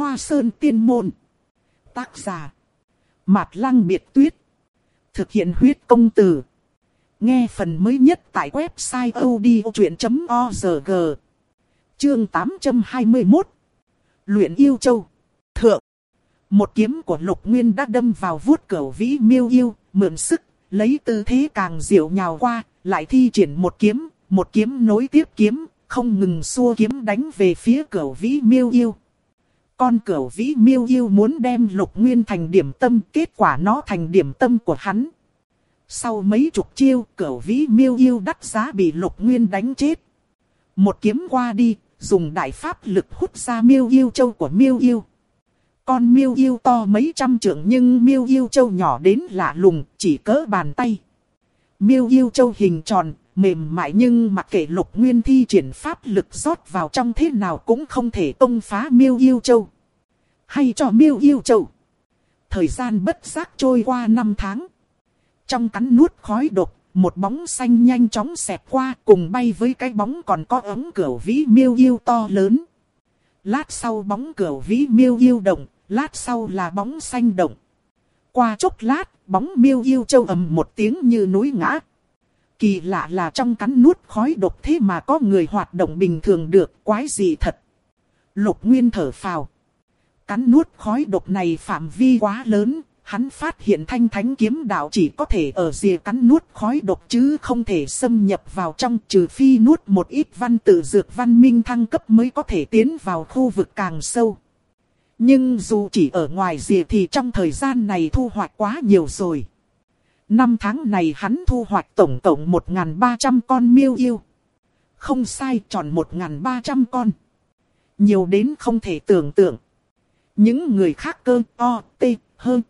Hoa Sơn Tiên Môn. Tác giả Mạt Lăng Biệt Tuyết. Thực hiện huyết công từ. Nghe phần mới nhất tại website odchuyện.org. Chương 821. Luyện Yêu Châu. Thượng. Một kiếm của Lục Nguyên đã đâm vào vuốt cửu vĩ miêu yêu, mượn sức, lấy tư thế càng diệu nhào qua, lại thi triển một kiếm nối tiếp kiếm, không ngừng xua kiếm đánh về phía cửu vĩ miêu yêu. Con cửu vĩ miêu yêu muốn đem Lục Nguyên thành điểm tâm, kết quả nó thành điểm tâm của hắn. Sau mấy chục chiêu, cửu vĩ miêu yêu đắt giá bị Lục Nguyên đánh chết. Một kiếm qua đi, dùng đại pháp lực hút ra miêu yêu châu của miêu yêu. Con miêu yêu to mấy trăm trượng nhưng miêu yêu châu nhỏ đến lạ lùng, chỉ cỡ bàn tay. Miêu yêu châu hình tròn, mềm mại nhưng mặc kệ Lục Nguyên thi triển pháp lực rót vào trong thế nào cũng không thể tông phá miêu yêu châu. Hay cho miêu yêu châu. Thời gian bất giác trôi qua 5 tháng. Trong cắn nuốt khói độc, một bóng xanh nhanh chóng xẹt qua cùng bay với cái bóng còn có ống cửu vĩ miêu yêu to lớn. Lát sau bóng cửu vĩ miêu yêu động, lát sau là bóng xanh động. Qua chốc lát, bóng miêu yêu châu ầm một tiếng như núi ngã. Kỳ lạ là trong cắn nuốt khói độc thế mà có người hoạt động bình thường được, quái gì thật. Lục Nguyên thở phào. Cắn nuốt khói độc này phạm vi quá lớn, hắn phát hiện thanh thánh kiếm đạo chỉ có thể ở rìa cắn nuốt khói độc chứ không thể xâm nhập vào trong, trừ phi nuốt một ít văn tự dược văn minh thăng cấp mới có thể tiến vào khu vực càng sâu. Nhưng dù chỉ ở ngoài rìa thì trong thời gian này thu hoạch quá nhiều rồi. 5 tháng này hắn thu hoạch tổng cộng 1.300 con miêu yêu. Không sai, tròn 1.300 con. Nhiều đến không thể tưởng tượng. Những người khác cơ o, t, hơn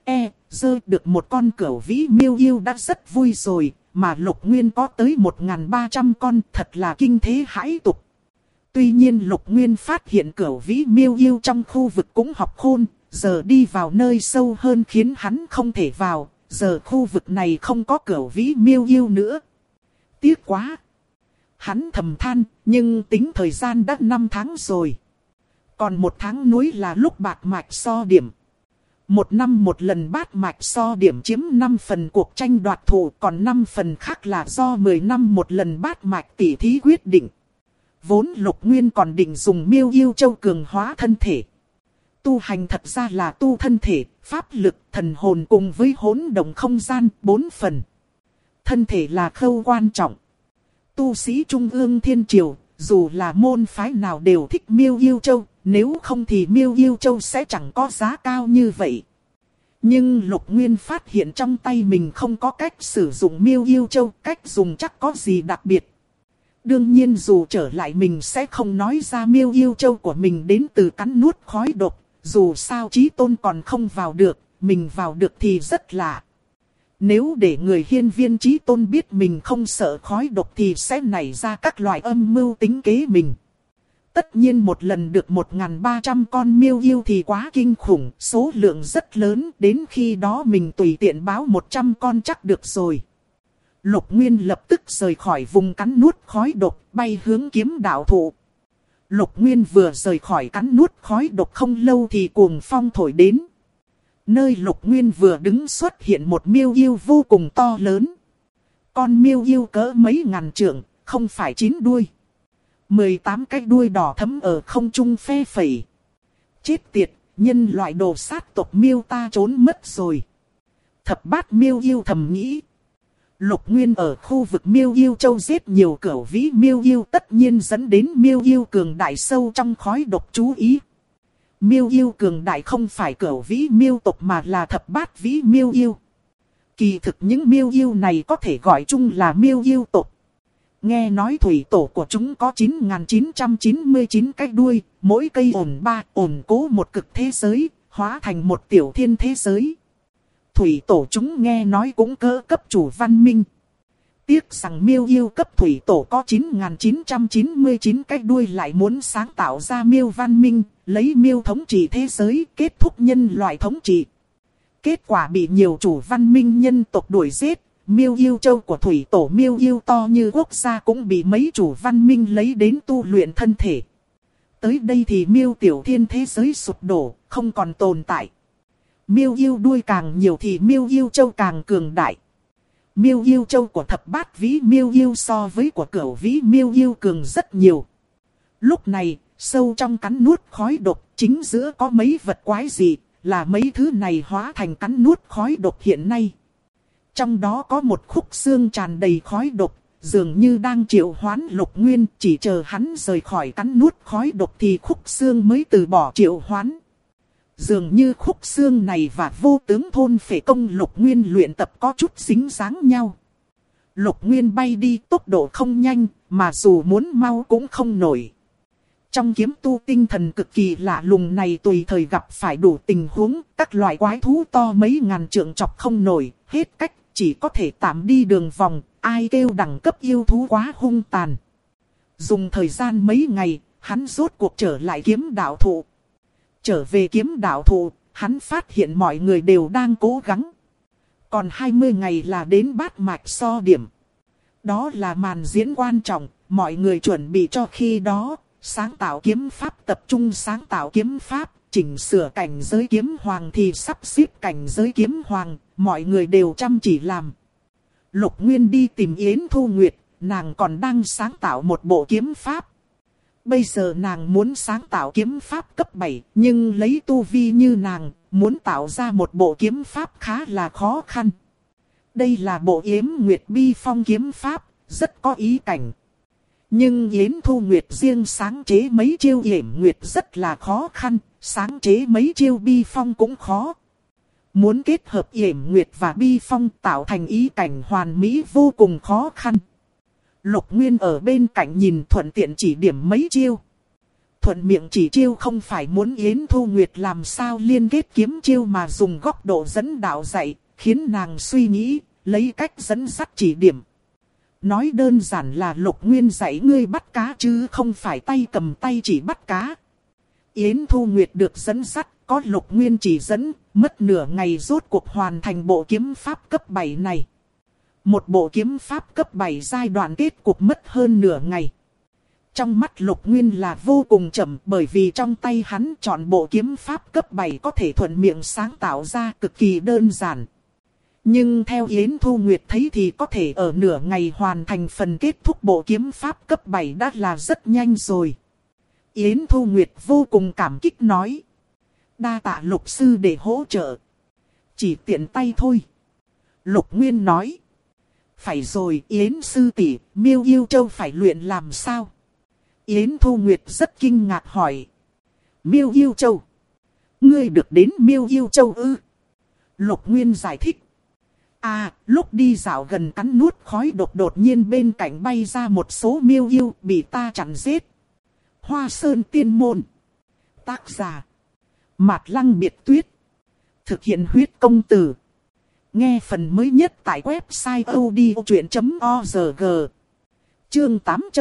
dơ được một con cửu vĩ miêu yêu đã rất vui rồi. Mà Lục Nguyên có tới 1.300 con, thật là kinh thế hãi tục. Tuy nhiên Lục Nguyên phát hiện cửu vĩ miêu yêu trong khu vực cũng học khôn. Giờ đi vào nơi sâu hơn khiến hắn không thể vào. Giờ khu vực này không có cửu vĩ miêu yêu nữa. Tiếc quá. Hắn thầm than, nhưng tính thời gian đã 5 tháng rồi. Còn 1 tháng núi là lúc bát mạch so điểm. 1 năm một lần bát mạch so điểm chiếm 5 phần cuộc tranh đoạt thủ, còn 5 phần khác là do 10 năm một lần bát mạch tỉ thí quyết định. Vốn Lục Nguyên còn định dùng miêu yêu châu cường hóa thân thể. Tu hành thật ra là tu thân thể, pháp lực, thần hồn cùng với hỗn động không gian 4 phần. Thân thể là khâu quan trọng. Tu sĩ Trung ương Thiên Triều, dù là môn phái nào đều thích miêu yêu châu, nếu không thì miêu yêu châu sẽ chẳng có giá cao như vậy. Nhưng Lục Nguyên phát hiện trong tay mình không có cách sử dụng miêu yêu châu, cách dùng chắc có gì đặc biệt. Đương nhiên dù trở lại mình sẽ không nói ra miêu yêu châu của mình đến từ cắn nuốt khói độc. Dù sao Chí Tôn còn không vào được, mình vào được thì rất lạ. Nếu để người hiên viên Chí Tôn biết mình không sợ khói độc thì sẽ nảy ra các loại âm mưu tính kế mình. Tất nhiên một lần được 1.300 con miêu yêu thì quá kinh khủng, số lượng rất lớn, đến khi đó mình tùy tiện báo 100 con chắc được rồi. Lục Nguyên lập tức rời khỏi vùng cắn nuốt khói độc, bay hướng kiếm đạo thụ. Lục Nguyên vừa rời khỏi cắn nuốt khói độc không lâu thì cuồng phong thổi đến. Nơi Lục Nguyên vừa đứng xuất hiện một miêu yêu vô cùng to lớn. Con miêu yêu cỡ mấy ngàn trượng, không phải 9 đuôi. 18 cái đuôi đỏ thẫm ở không trung phe phẩy. Chết tiệt, nhân loại đồ sát tộc miêu ta trốn mất rồi. Thập bát miêu yêu thầm nghĩ. Lục Nguyên ở khu vực miêu yêu châu giết nhiều cửu vĩ miêu yêu tất nhiên dẫn đến miêu yêu cường đại sâu trong khói độc chú ý. Miêu yêu cường đại không phải cửu vĩ miêu tộc mà là thập bát vĩ miêu yêu. Kỳ thực những miêu yêu này có thể gọi chung là miêu yêu tộc. Nghe nói thủy tổ của chúng có 9.999 cái đuôi, mỗi cây ổn cố một cực thế giới, hóa thành một tiểu thiên thế giới. Thủy tổ chúng nghe nói cũng cỡ cấp chủ văn minh. Tiếc rằng miêu yêu cấp thủy tổ có 9.999 cái đuôi lại muốn sáng tạo ra miêu văn minh, lấy miêu thống trị thế giới, kết thúc nhân loại thống trị. Kết quả bị nhiều chủ văn minh nhân tộc đuổi giết, miêu yêu châu của thủy tổ miêu yêu to như quốc gia cũng bị mấy chủ văn minh lấy đến tu luyện thân thể. Tới đây thì Miêu Tiểu Thiên thế giới sụp đổ, không còn tồn tại. Miêu yêu đuôi càng nhiều thì Miêu yêu châu càng cường đại. Miêu yêu châu của thập bát vĩ Miêu yêu so với của cửu vĩ Miêu yêu cường rất nhiều. Lúc này, sâu trong cắn nuốt khói độc, chính giữa có mấy vật quái dị, là mấy thứ này hóa thành cắn nuốt khói độc hiện nay. Trong đó có một khúc xương tràn đầy khói độc, dường như đang triệu hoán Lục Nguyên, chỉ chờ hắn rời khỏi cắn nuốt khói độc thì khúc xương mới từ bỏ triệu hoán. Dường như khúc xương này và vô tướng thôn phệ công Lục Nguyên luyện tập có chút dính dáng nhau. Lục Nguyên bay đi tốc độ không nhanh, mà dù muốn mau cũng không nổi. Trong kiếm tu tinh thần cực kỳ lạ lùng này tùy thời gặp phải đủ tình huống, các loại quái thú to mấy ngàn trượng chọc không nổi, hết cách, chỉ có thể tạm đi đường vòng, ai kêu đẳng cấp yêu thú quá hung tàn. Dùng thời gian mấy ngày, hắn rốt cuộc trở lại kiếm đạo thụ. Trở về kiếm đạo thụ, hắn phát hiện mọi người đều đang cố gắng. Còn 20 ngày là đến bát mạch so điểm. Đó là màn diễn quan trọng, mọi người chuẩn bị cho khi đó. Sáng tạo kiếm pháp, tập trung sáng tạo kiếm pháp, chỉnh sửa cảnh giới kiếm hoàng thì sắp xếp cảnh giới kiếm hoàng, mọi người đều chăm chỉ làm. Lục Nguyên đi tìm Yến Thu Nguyệt, nàng còn đang sáng tạo một bộ kiếm pháp. Bây giờ nàng muốn sáng tạo kiếm pháp cấp 7, nhưng lấy tu vi như nàng, muốn tạo ra một bộ kiếm pháp khá là khó khăn. Đây là bộ Yếm Nguyệt Bi Phong kiếm pháp, rất có ý cảnh. Nhưng Yến Thu Nguyệt riêng sáng chế mấy chiêu Yểm Nguyệt rất là khó khăn, sáng chế mấy chiêu Bi Phong cũng khó. Muốn kết hợp Yểm Nguyệt và Bi Phong tạo thành ý cảnh hoàn mỹ vô cùng khó khăn. Lục Nguyên ở bên cạnh nhìn thuận tiện chỉ điểm mấy chiêu. Thuận miệng chỉ chiêu không phải muốn Yến Thu Nguyệt làm sao liên kết kiếm chiêu mà dùng góc độ dẫn đạo dạy, khiến nàng suy nghĩ, lấy cách dẫn dắt chỉ điểm. Nói đơn giản là Lục Nguyên dạy ngươi bắt cá chứ không phải tay cầm tay chỉ bắt cá. Yến Thu Nguyệt được dẫn dắt, có Lục Nguyên chỉ dẫn, mất nửa ngày rốt cuộc hoàn thành bộ kiếm pháp cấp 7 này. Một bộ kiếm pháp cấp 7 giai đoạn kết cục mất hơn nửa ngày. Trong mắt Lục Nguyên là vô cùng chậm bởi vì trong tay hắn chọn bộ kiếm pháp cấp 7 có thể thuận miệng sáng tạo ra cực kỳ đơn giản. Nhưng theo Yến Thu Nguyệt thấy thì có thể ở nửa ngày hoàn thành phần kết thúc bộ kiếm pháp cấp 7 đã là rất nhanh rồi. Yến Thu Nguyệt vô cùng cảm kích nói. Đa tạ Lục sư để hỗ trợ. Chỉ tiện tay thôi. Lục Nguyên nói. Phải rồi Yến sư tỷ, Miêu Yêu Châu phải luyện làm sao? Yến Thu Nguyệt rất kinh ngạc hỏi. Miêu Yêu Châu? Ngươi được đến Miêu Yêu Châu ư? Lục Nguyên giải thích. À, lúc đi dạo gần cắn nuốt khói độc đột nhiên bên cạnh bay ra một số miêu yêu bị ta chặn giết. Hoa Sơn Tiên Môn. Tác giả. Mạt Lăng Biệt Tuyết. Thực hiện huyết công từ. Nghe phần mới nhất tại website odchuyện.org. Chương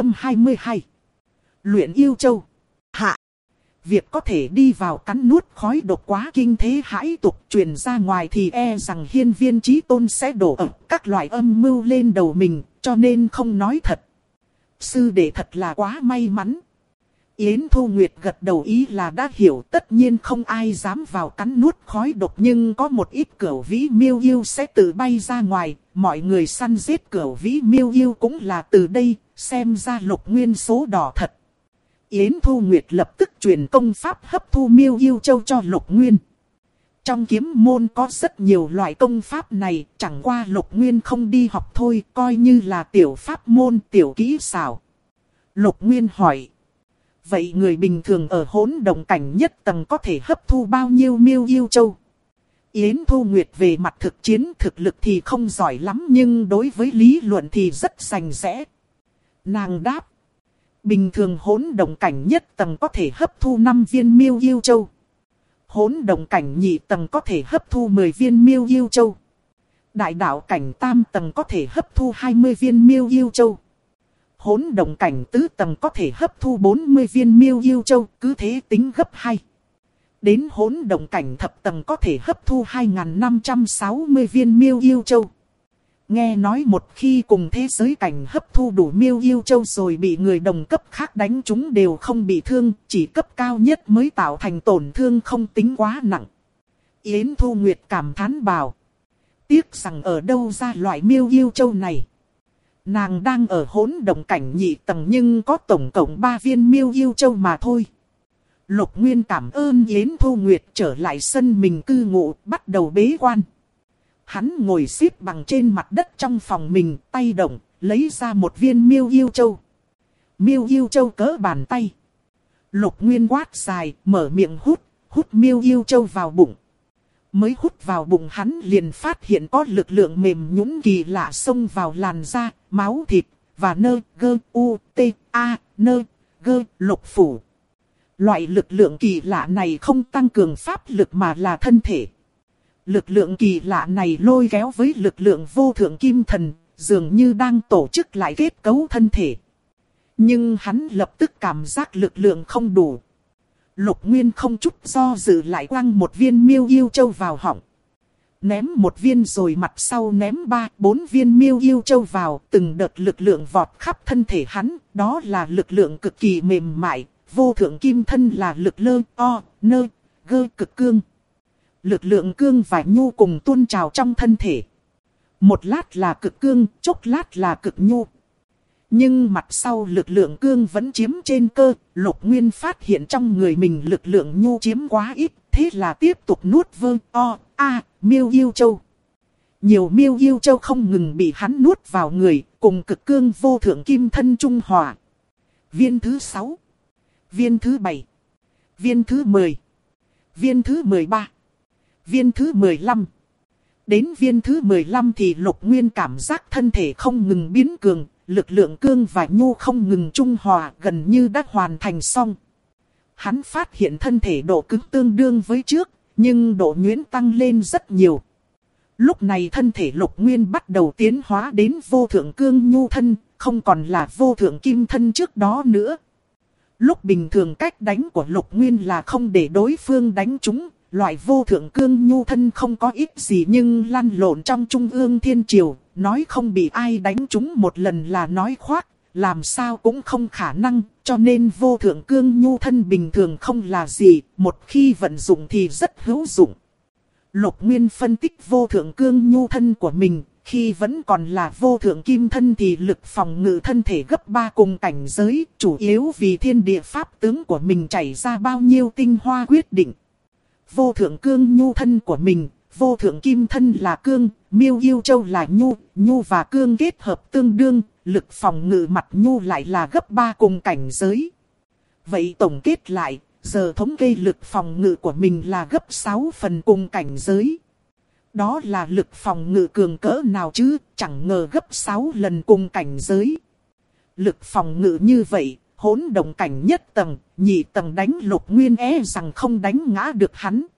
822. Luyện Yêu Châu. Hạ. Việc có thể đi vào cắn nuốt khói độc quá kinh thế hãi tục truyền ra ngoài thì e rằng hiên viên chí tôn sẽ đổ ập các loại âm mưu lên đầu mình, cho nên không nói thật. Sư đệ thật là quá may mắn. Yến Thu Nguyệt gật đầu ý là đã hiểu, tất nhiên không ai dám vào cắn nuốt khói độc, nhưng có một ít cửu vĩ miêu yêu sẽ tự bay ra ngoài, mọi người săn giết cửu vĩ miêu yêu cũng là từ đây, xem ra Lục Nguyên số đỏ thật. Yến Thu Nguyệt lập tức truyền công pháp hấp thu Miêu Yêu Châu cho Lục Nguyên. Trong kiếm môn có rất nhiều loại công pháp này, chẳng qua Lục Nguyên không đi học thôi, coi như là tiểu pháp môn, tiểu kỹ xảo. Lục Nguyên hỏi. Vậy người bình thường ở hỗn động cảnh nhất tầng có thể hấp thu bao nhiêu Miêu Yêu Châu? Yến Thu Nguyệt về mặt thực chiến thực lực thì không giỏi lắm, nhưng đối với lý luận thì rất rành rẽ. Nàng đáp. Bình thường hỗn động cảnh nhất tầng có thể hấp thu 5 viên Miêu Yêu Châu. Hỗn động cảnh nhị tầng có thể hấp thu 10 viên Miêu Yêu Châu. Đại đạo cảnh tam tầng có thể hấp thu 20 viên Miêu Yêu Châu. Hỗn động cảnh tứ tầng có thể hấp thu 40 viên Miêu Yêu Châu, cứ thế tính gấp 2. Đến hỗn động cảnh thập tầng có thể hấp thu 2560 viên Miêu Yêu Châu. Nghe nói một khi cùng thế giới cảnh hấp thu đủ miêu yêu châu rồi bị người đồng cấp khác đánh chúng đều không bị thương, chỉ cấp cao nhất mới tạo thành tổn thương không tính quá nặng. Yến Thu Nguyệt cảm thán bảo. Tiếc rằng ở đâu ra loại miêu yêu châu này. Nàng đang ở hỗn động cảnh nhị tầng nhưng có tổng cộng 3 viên miêu yêu châu mà thôi. Lục Nguyên cảm ơn Yến Thu Nguyệt trở lại sân mình cư ngụ, bắt đầu bế quan. Hắn ngồi xếp bằng trên mặt đất trong phòng mình, tay động, lấy ra một viên miêu yêu châu. Miêu yêu châu cỡ bàn tay. Lục Nguyên quát dài, mở miệng hút miêu yêu châu vào bụng. Mới hút vào bụng hắn liền phát hiện có lực lượng mềm nhũn kỳ lạ xông vào làn da, máu thịt, và lục phủ. Loại lực lượng kỳ lạ này không tăng cường pháp lực mà là thân thể. Lực lượng kỳ lạ này lôi kéo với lực lượng vô thượng kim thần, dường như đang tổ chức lại kết cấu thân thể. Nhưng hắn lập tức cảm giác lực lượng không đủ. Lục Nguyên không chút do dự lại quăng một viên miêu yêu châu vào họng. Ném một viên rồi mặt sau ném 3-4 viên miêu yêu châu vào, từng đợt lực lượng vọt khắp thân thể hắn, đó là lực lượng cực kỳ mềm mại, vô thượng kim thân là lực cực cương. Lực lượng cương và nhu cùng tuôn trào trong thân thể. Một lát là cực cương, chốc lát là cực nhu. Nhưng mặt sau lực lượng cương vẫn chiếm trên cơ, Lục Nguyên phát hiện trong người mình lực lượng nhu chiếm quá ít, thế là tiếp tục nuốt miêu yêu châu. Nhiều miêu yêu châu không ngừng bị hắn nuốt vào người, cùng cực cương vô thượng kim thân trung hòa. Viên thứ 6, viên thứ 7, viên thứ 10, viên thứ 13, viên thứ 15. Đến viên thứ 15 thì Lục Nguyên cảm giác thân thể không ngừng biến cường, lực lượng cương và nhu không ngừng trung hòa, gần như đã hoàn thành xong. Hắn phát hiện thân thể độ cứng tương đương với trước, nhưng độ nhuyễn tăng lên rất nhiều. Lúc này thân thể Lục Nguyên bắt đầu tiến hóa đến vô thượng cương nhu thân, không còn là vô thượng kim thân trước đó nữa. Lúc bình thường cách đánh của Lục Nguyên là không để đối phương đánh trúng. Loại vô thượng cương nhu thân không có ích gì nhưng lăn lộn trong trung ương thiên triều, nói không bị ai đánh trúng một lần là nói khoác, làm sao cũng không khả năng, cho nên vô thượng cương nhu thân bình thường không là gì, một khi vận dụng thì rất hữu dụng. Lục Nguyên phân tích vô thượng cương nhu thân của mình, khi vẫn còn là vô thượng kim thân thì lực phòng ngự thân thể gấp 3 cùng cảnh giới, chủ yếu vì thiên địa pháp tướng của mình chảy ra bao nhiêu tinh hoa quyết định. Vô thượng cương nhu thân của mình, vô thượng kim thân là cương, miêu yêu châu là nhu và cương kết hợp tương đương, lực phòng ngự mặt nhu lại là gấp 3 cùng cảnh giới. Vậy tổng kết lại, giờ thống kê lực phòng ngự của mình là gấp 6 phần cùng cảnh giới. Đó là lực phòng ngự cường cỡ nào chứ, chẳng ngờ gấp 6 lần cùng cảnh giới. Lực phòng ngự như vậy, hỗn động cảnh nhất tầng, nhị tầng đánh Lục Nguyên rằng không đánh ngã được hắn.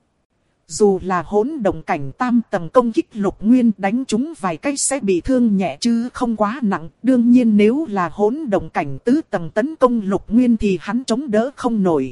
Dù là hỗn động cảnh tam tầng công kích Lục Nguyên đánh chúng vài cái sẽ bị thương nhẹ chứ không quá nặng. Đương nhiên nếu là hỗn động cảnh tứ tầng tấn công Lục Nguyên thì hắn chống đỡ không nổi.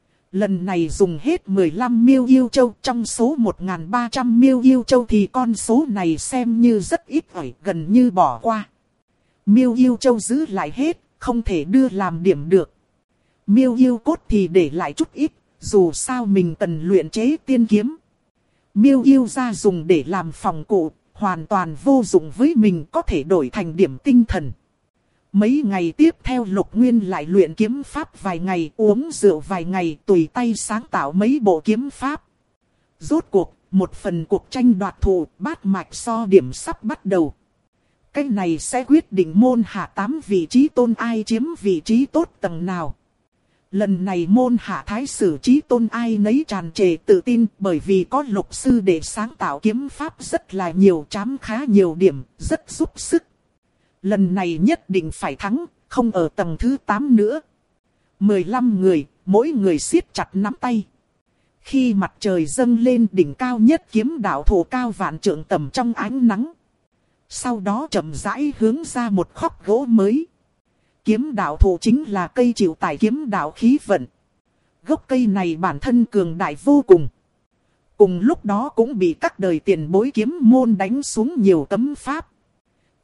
Lần này dùng hết 15 miêu yêu châu, trong số 1.300 miêu yêu châu thì con số này xem như rất ít ỏi, gần như bỏ qua. Miêu yêu châu giữ lại hết, không thể đưa làm điểm được. Miêu yêu cốt thì để lại chút ít, dù sao mình cần luyện chế tiên kiếm. Miêu yêu ra dùng để làm phòng cụ, hoàn toàn vô dụng với mình, có thể đổi thành điểm tinh thần. Mấy ngày tiếp theo Lục Nguyên lại luyện kiếm pháp vài ngày, uống rượu vài ngày, tùy tay sáng tạo mấy bộ kiếm pháp. Rốt cuộc, một phần cuộc tranh đoạt thù bát mạch so điểm sắp bắt đầu. Cái này sẽ quyết định môn hạ 8 vị trí tôn ai chiếm vị trí tốt tầng nào. Lần này môn hạ thái sử trí tôn ai nấy tràn trề tự tin, bởi vì có Lục sư để sáng tạo kiếm pháp rất là nhiều, chám khá nhiều điểm, rất giúp sức. Lần này nhất định phải thắng, không ở tầng thứ 8 nữa. 15 người, mỗi người siết chặt nắm tay. Khi mặt trời dâng lên đỉnh cao nhất kiếm đạo thổ cao vạn trượng tầm trong ánh nắng. Sau đó chậm rãi hướng ra một khóc gỗ mới. Kiếm đạo thổ chính là cây chịu tải kiếm đạo khí vận. Gốc cây này bản thân cường đại vô cùng. Cùng lúc đó cũng bị các đời tiền bối kiếm môn đánh xuống nhiều cấm pháp.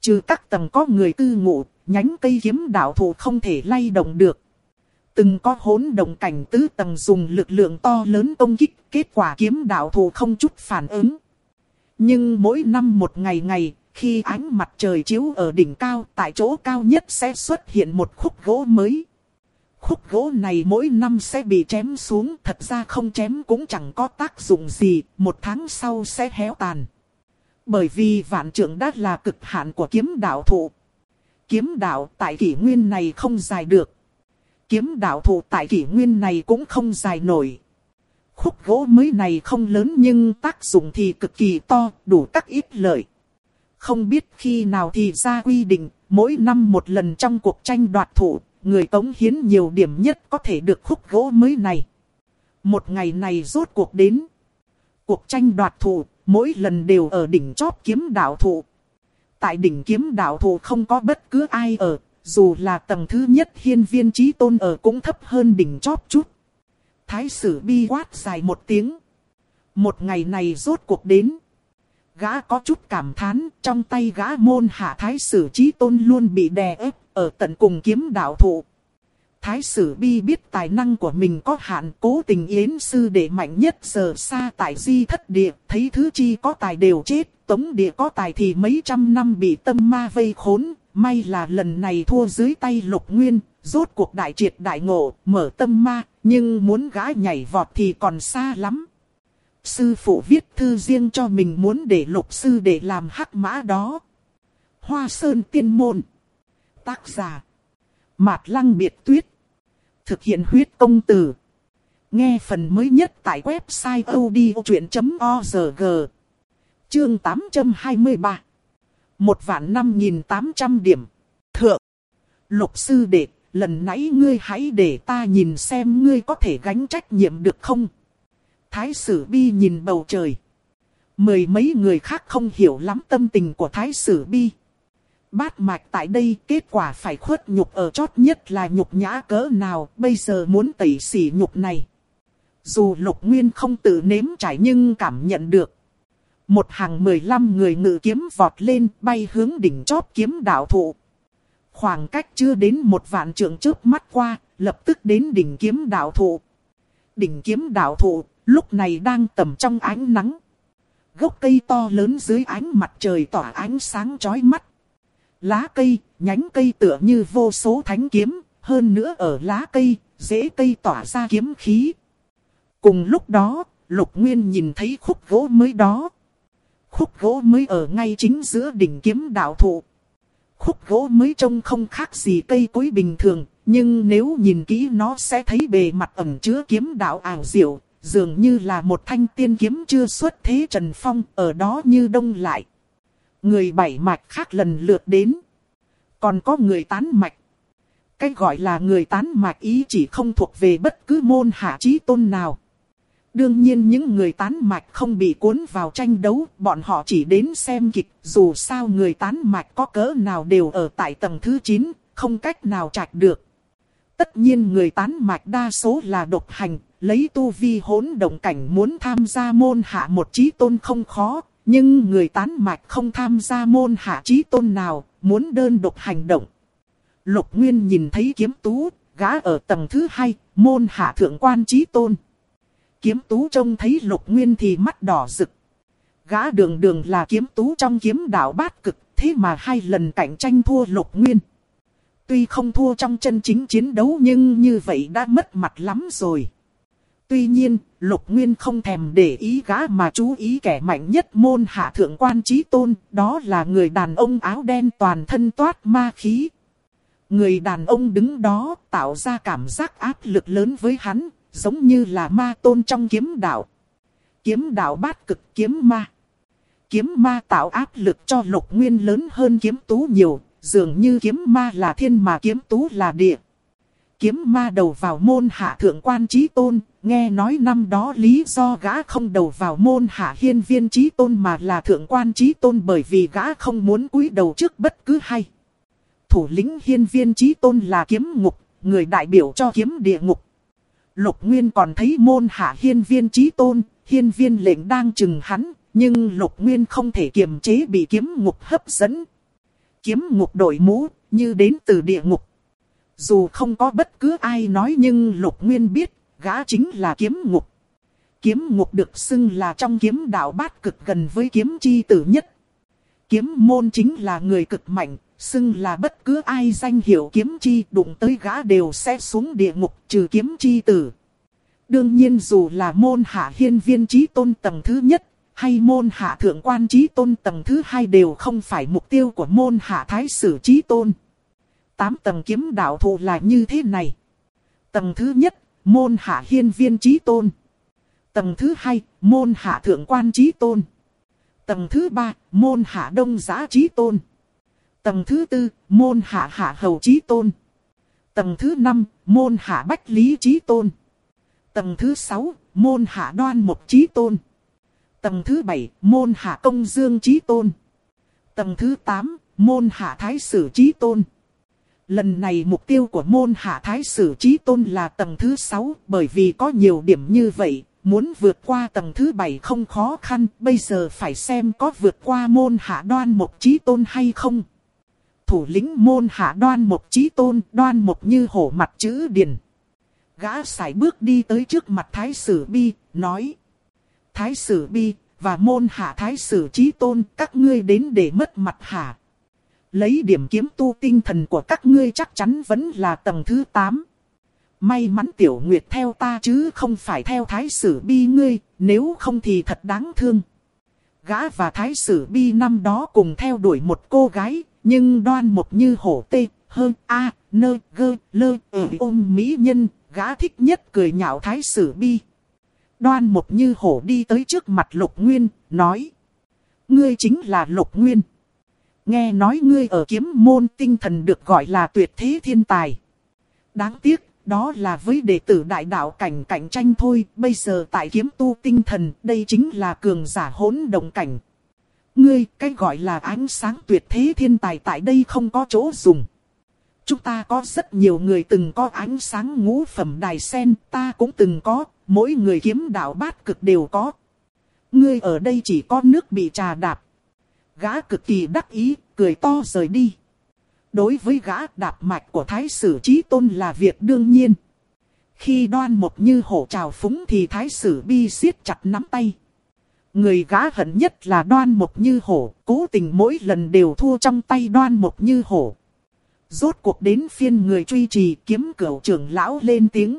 Trừ các tầng có người cư ngụ, nhánh cây kiếm đạo thụ không thể lay động được. Từng có hỗn động cảnh tứ tầng dùng lực lượng to lớn công kích, kết quả kiếm đạo thụ không chút phản ứng. Nhưng mỗi năm một ngày ngày, khi ánh mặt trời chiếu ở đỉnh cao, tại chỗ cao nhất sẽ xuất hiện một khúc gỗ mới. Khúc gỗ này mỗi năm sẽ bị chém xuống, thật ra không chém cũng chẳng có tác dụng gì, một tháng sau sẽ héo tàn. Bởi vì vạn trượng đã là cực hạn của kiếm đạo thụ. Kiếm đạo tại kỷ nguyên này không dài được. Kiếm đạo thụ tại kỷ nguyên này cũng không dài nổi. Khúc gỗ mới này không lớn nhưng tác dụng thì cực kỳ to, đủ các ít lợi. Không biết khi nào thì ra quy định, mỗi năm một lần trong cuộc tranh đoạt thụ, người cống hiến nhiều điểm nhất có thể được khúc gỗ mới này. Một ngày này rốt cuộc đến. Cuộc tranh đoạt thụ, mỗi lần đều ở đỉnh chóp kiếm đạo thụ. Tại đỉnh kiếm đạo thụ không có bất cứ ai ở, dù là tầng thứ nhất hiên viên chí tôn ở cũng thấp hơn đỉnh chóp chút. Thái sử bi quát dài một tiếng. Một ngày này rốt cuộc đến. Gã có chút cảm thán, trong tay gã môn hạ thái sử chí tôn luôn bị đè ép ở tận cùng kiếm đạo thụ. Thái sử bi biết tài năng của mình có hạn, cố tình yến sư đệ mạnh nhất giờ xa tại di thất địa, thấy thứ chi có tài đều chết, tống địa có tài thì mấy trăm năm bị tâm ma vây khốn, may là lần này thua dưới tay Lục Nguyên, rốt cuộc đại triệt đại ngộ, mở tâm ma, nhưng muốn gã nhảy vọt thì còn xa lắm. Sư phụ viết thư riêng cho mình muốn để Lục sư để làm hắc mã đó. Hoa Sơn Tiên Môn. Tác giả Mạt Lăng Biệt Tuyết. Thực hiện huyết công từ. Nghe phần mới nhất tại website odchuyện.org. Chương 823. 1.5800 điểm. Thượng. Lục sư đệ, lần nãy ngươi hãy để ta nhìn xem ngươi có thể gánh trách nhiệm được không? Thái sử bi nhìn bầu trời. Mười mấy người khác không hiểu lắm tâm tình của thái sử bi. Bát mạch tại đây kết quả phải khuất nhục ở chót nhất là nhục nhã cỡ nào, bây giờ muốn tẩy xỉ nhục này. Dù Lục Nguyên không tự nếm trải nhưng cảm nhận được. Một hàng 15 người ngự kiếm vọt lên bay hướng đỉnh chóp kiếm đạo thụ. Khoảng cách chưa đến 1.000 trượng trước mắt qua, lập tức đến đỉnh kiếm đạo thụ. Đỉnh kiếm đạo thụ lúc này đang tầm trong ánh nắng. Gốc cây to lớn dưới ánh mặt trời tỏa ánh sáng chói mắt. Lá cây, nhánh cây tựa như vô số thánh kiếm, hơn nữa ở lá cây, rễ cây tỏa ra kiếm khí. Cùng lúc đó, Lục Nguyên nhìn thấy khúc gỗ mới đó. Khúc gỗ mới ở ngay chính giữa đỉnh kiếm đạo thụ. Khúc gỗ mới trông không khác gì cây cối bình thường, nhưng nếu nhìn kỹ nó sẽ thấy bề mặt ẩn chứa kiếm đạo ảo diệu, dường như là một thanh tiên kiếm chưa xuất thế trần phong ở đó như đông lại. Người bảy mạch khác lần lượt đến. Còn có người tán mạch. Cái gọi là người tán mạch ý chỉ không thuộc về bất cứ môn hạ chí tôn nào. Đương nhiên những người tán mạch không bị cuốn vào tranh đấu, bọn họ chỉ đến xem kịch. Dù sao người tán mạch có cỡ nào đều ở tại tầng thứ 9, không cách nào trạch được. Tất nhiên người tán mạch đa số là độc hành, lấy tu vi hỗn động cảnh muốn tham gia môn hạ một chí tôn không khó. Nhưng người tán mạch không tham gia môn hạ chí tôn nào, muốn đơn độc hành động. Lục Nguyên nhìn thấy Kiếm Tú, gã ở tầng thứ 2, môn hạ thượng quan chí tôn. Kiếm Tú trông thấy Lục Nguyên thì mắt đỏ rực. Gã đường đường là Kiếm Tú trong kiếm đạo bát cực, thế mà 2 lần cạnh tranh thua Lục Nguyên. Tuy không thua trong chân chính chiến đấu nhưng như vậy đã mất mặt lắm rồi. Tuy nhiên, Lục Nguyên không thèm để ý gã mà chú ý kẻ mạnh nhất môn hạ thượng quan chí tôn, đó là người đàn ông áo đen toàn thân toát ma khí. Người đàn ông đứng đó tạo ra cảm giác áp lực lớn với hắn, giống như là ma tôn trong kiếm đạo. Kiếm đạo bát cực kiếm ma. Kiếm ma tạo áp lực cho Lục Nguyên lớn hơn Kiếm Tú nhiều, dường như kiếm ma là thiên mà Kiếm Tú là địa. Kiếm ma đầu vào môn hạ thượng quan chí tôn, nghe nói năm đó lý do gã không đầu vào môn hạ hiên viên chí tôn mà là thượng quan chí tôn bởi vì gã không muốn cúi đầu trước bất cứ hay. Thủ lĩnh hiên viên chí tôn là kiếm ngục, người đại biểu cho kiếm địa ngục. Lục Nguyên còn thấy môn hạ hiên viên chí tôn, hiên viên lệnh đang chừng hắn, nhưng Lục Nguyên không thể kiềm chế bị kiếm ngục hấp dẫn. Kiếm ngục đội mũ, như đến từ địa ngục. Dù không có bất cứ ai nói nhưng Lục Nguyên biết, gã chính là kiếm ngục. Kiếm ngục được xưng là trong kiếm đạo bát cực gần với kiếm chi tử nhất. Kiếm môn chính là người cực mạnh, xưng là bất cứ ai danh hiệu kiếm chi đụng tới gã đều sẽ xuống địa ngục trừ kiếm chi tử. Đương nhiên dù là môn hạ hiên viên chí tôn tầng thứ nhất, hay môn hạ thượng quan chí tôn tầng thứ hai đều không phải mục tiêu của môn hạ thái sử chí tôn. 8 tầng kiếm đạo thụ là như thế này. Tầng thứ nhất, môn hạ hiên viên chí tôn. Tầng thứ hai, môn hạ thượng quan chí tôn. Tầng thứ ba, môn hạ đông giá chí tôn. Tầng thứ tư, môn hạ hạ hầu chí tôn. Tầng thứ năm, môn hạ bách lý chí tôn. Tầng thứ sáu, môn hạ đoan mục chí tôn. Tầng thứ bảy, môn hạ công dương chí tôn. Tầng thứ 8, môn hạ thái sử chí tôn. Lần này mục tiêu của môn hạ thái sử chí tôn là tầng thứ 6, bởi vì có nhiều điểm như vậy, muốn vượt qua tầng thứ 7 không khó khăn, bây giờ phải xem có vượt qua môn hạ đoan mục chí tôn hay không. Thủ lĩnh môn hạ đoan mục chí tôn, đoan mục như hổ mặt chữ điền. Gã sải bước đi tới trước mặt thái sử bi, nói: Thái sử bi, và môn hạ thái sử chí tôn, các ngươi đến để mất mặt hả? Lấy điểm kiếm tu tinh thần của các ngươi chắc chắn vẫn là tầng thứ 8. May mắn tiểu nguyệt theo ta chứ không phải theo thái sử bi ngươi, nếu không thì thật đáng thương. Gã và thái sử bi năm đó cùng theo đuổi một cô gái, nhưng đoan mục như hổ tê, hơn a, nơ, gơ, lơ, ôm mỹ nhân, gã thích nhất cười nhạo thái sử bi. Đoan mục như hổ đi tới trước mặt Lục Nguyên, nói: Ngươi chính là Lục Nguyên. Nghe nói ngươi ở kiếm môn tinh thần được gọi là tuyệt thế thiên tài. Đáng tiếc, đó là với đệ tử đại đạo cảnh cạnh tranh thôi. Bây giờ tại kiếm tu tinh thần, đây chính là cường giả hỗn động cảnh. Ngươi, cái gọi là ánh sáng tuyệt thế thiên tài tại đây không có chỗ dùng. Chúng ta có rất nhiều người từng có ánh sáng ngũ phẩm đài sen, ta cũng từng có, mỗi người kiếm đạo bát cực đều có. Ngươi ở đây chỉ có nước bị trà đạp. Gã cực kỳ đắc ý, cười to rời đi. Đối với gã, đạp mạch của thái sử chí tôn là việc đương nhiên. Khi đoan mục như hổ trào phúng thì thái sử bi siết chặt nắm tay. Người gã hận nhất là đoan mục như hổ, cố tình mỗi lần đều thua trong tay đoan mục như hổ. Rốt cuộc đến phiên người truy trì kiếm cửu trưởng lão lên tiếng.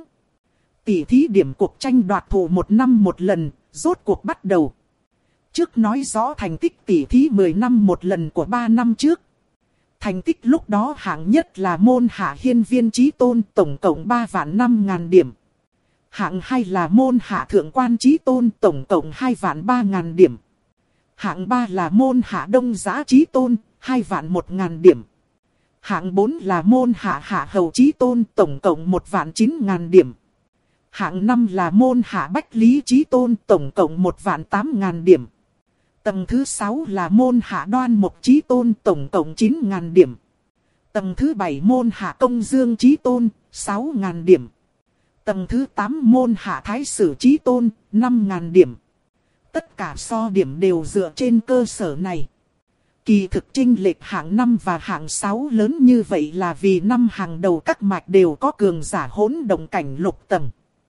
Tỷ thí điểm cuộc tranh đoạt thủ 1 năm một lần, rốt cuộc bắt đầu. Trước nói rõ thành tích tỷ thí 10 năm một lần của 3 năm trước. Thành tích lúc đó hạng nhất là môn hạ hiên viên chí tôn, tổng cộng 3.500.000 điểm. Hạng 2 là môn hạ thượng quan chí tôn, tổng cộng 2.300.000 điểm. Hạng 3 là môn hạ đông giá chí tôn, 2.100.000 điểm. Hạng 4 là môn hạ hạ hầu chí tôn, tổng cộng 1.900.000 điểm. Hạng 5 là môn hạ bách lý chí tôn, tổng cộng 1.800.000 điểm. Tầng thứ 6 là môn hạ đoan mục chí tôn, tổng cộng 9.000 điểm. Tầng thứ 7 môn hạ công dương chí tôn, 6.000 điểm. Tầng thứ 8 môn hạ thái sử chí tôn, 5.000 điểm. Tất cả so điểm đều dựa trên cơ sở này. Kỳ thực chênh lệch hạng 5 và hạng 6 lớn như vậy là vì năm hàng đầu các mạch đều có cường giả hỗn động cảnh lục tầng.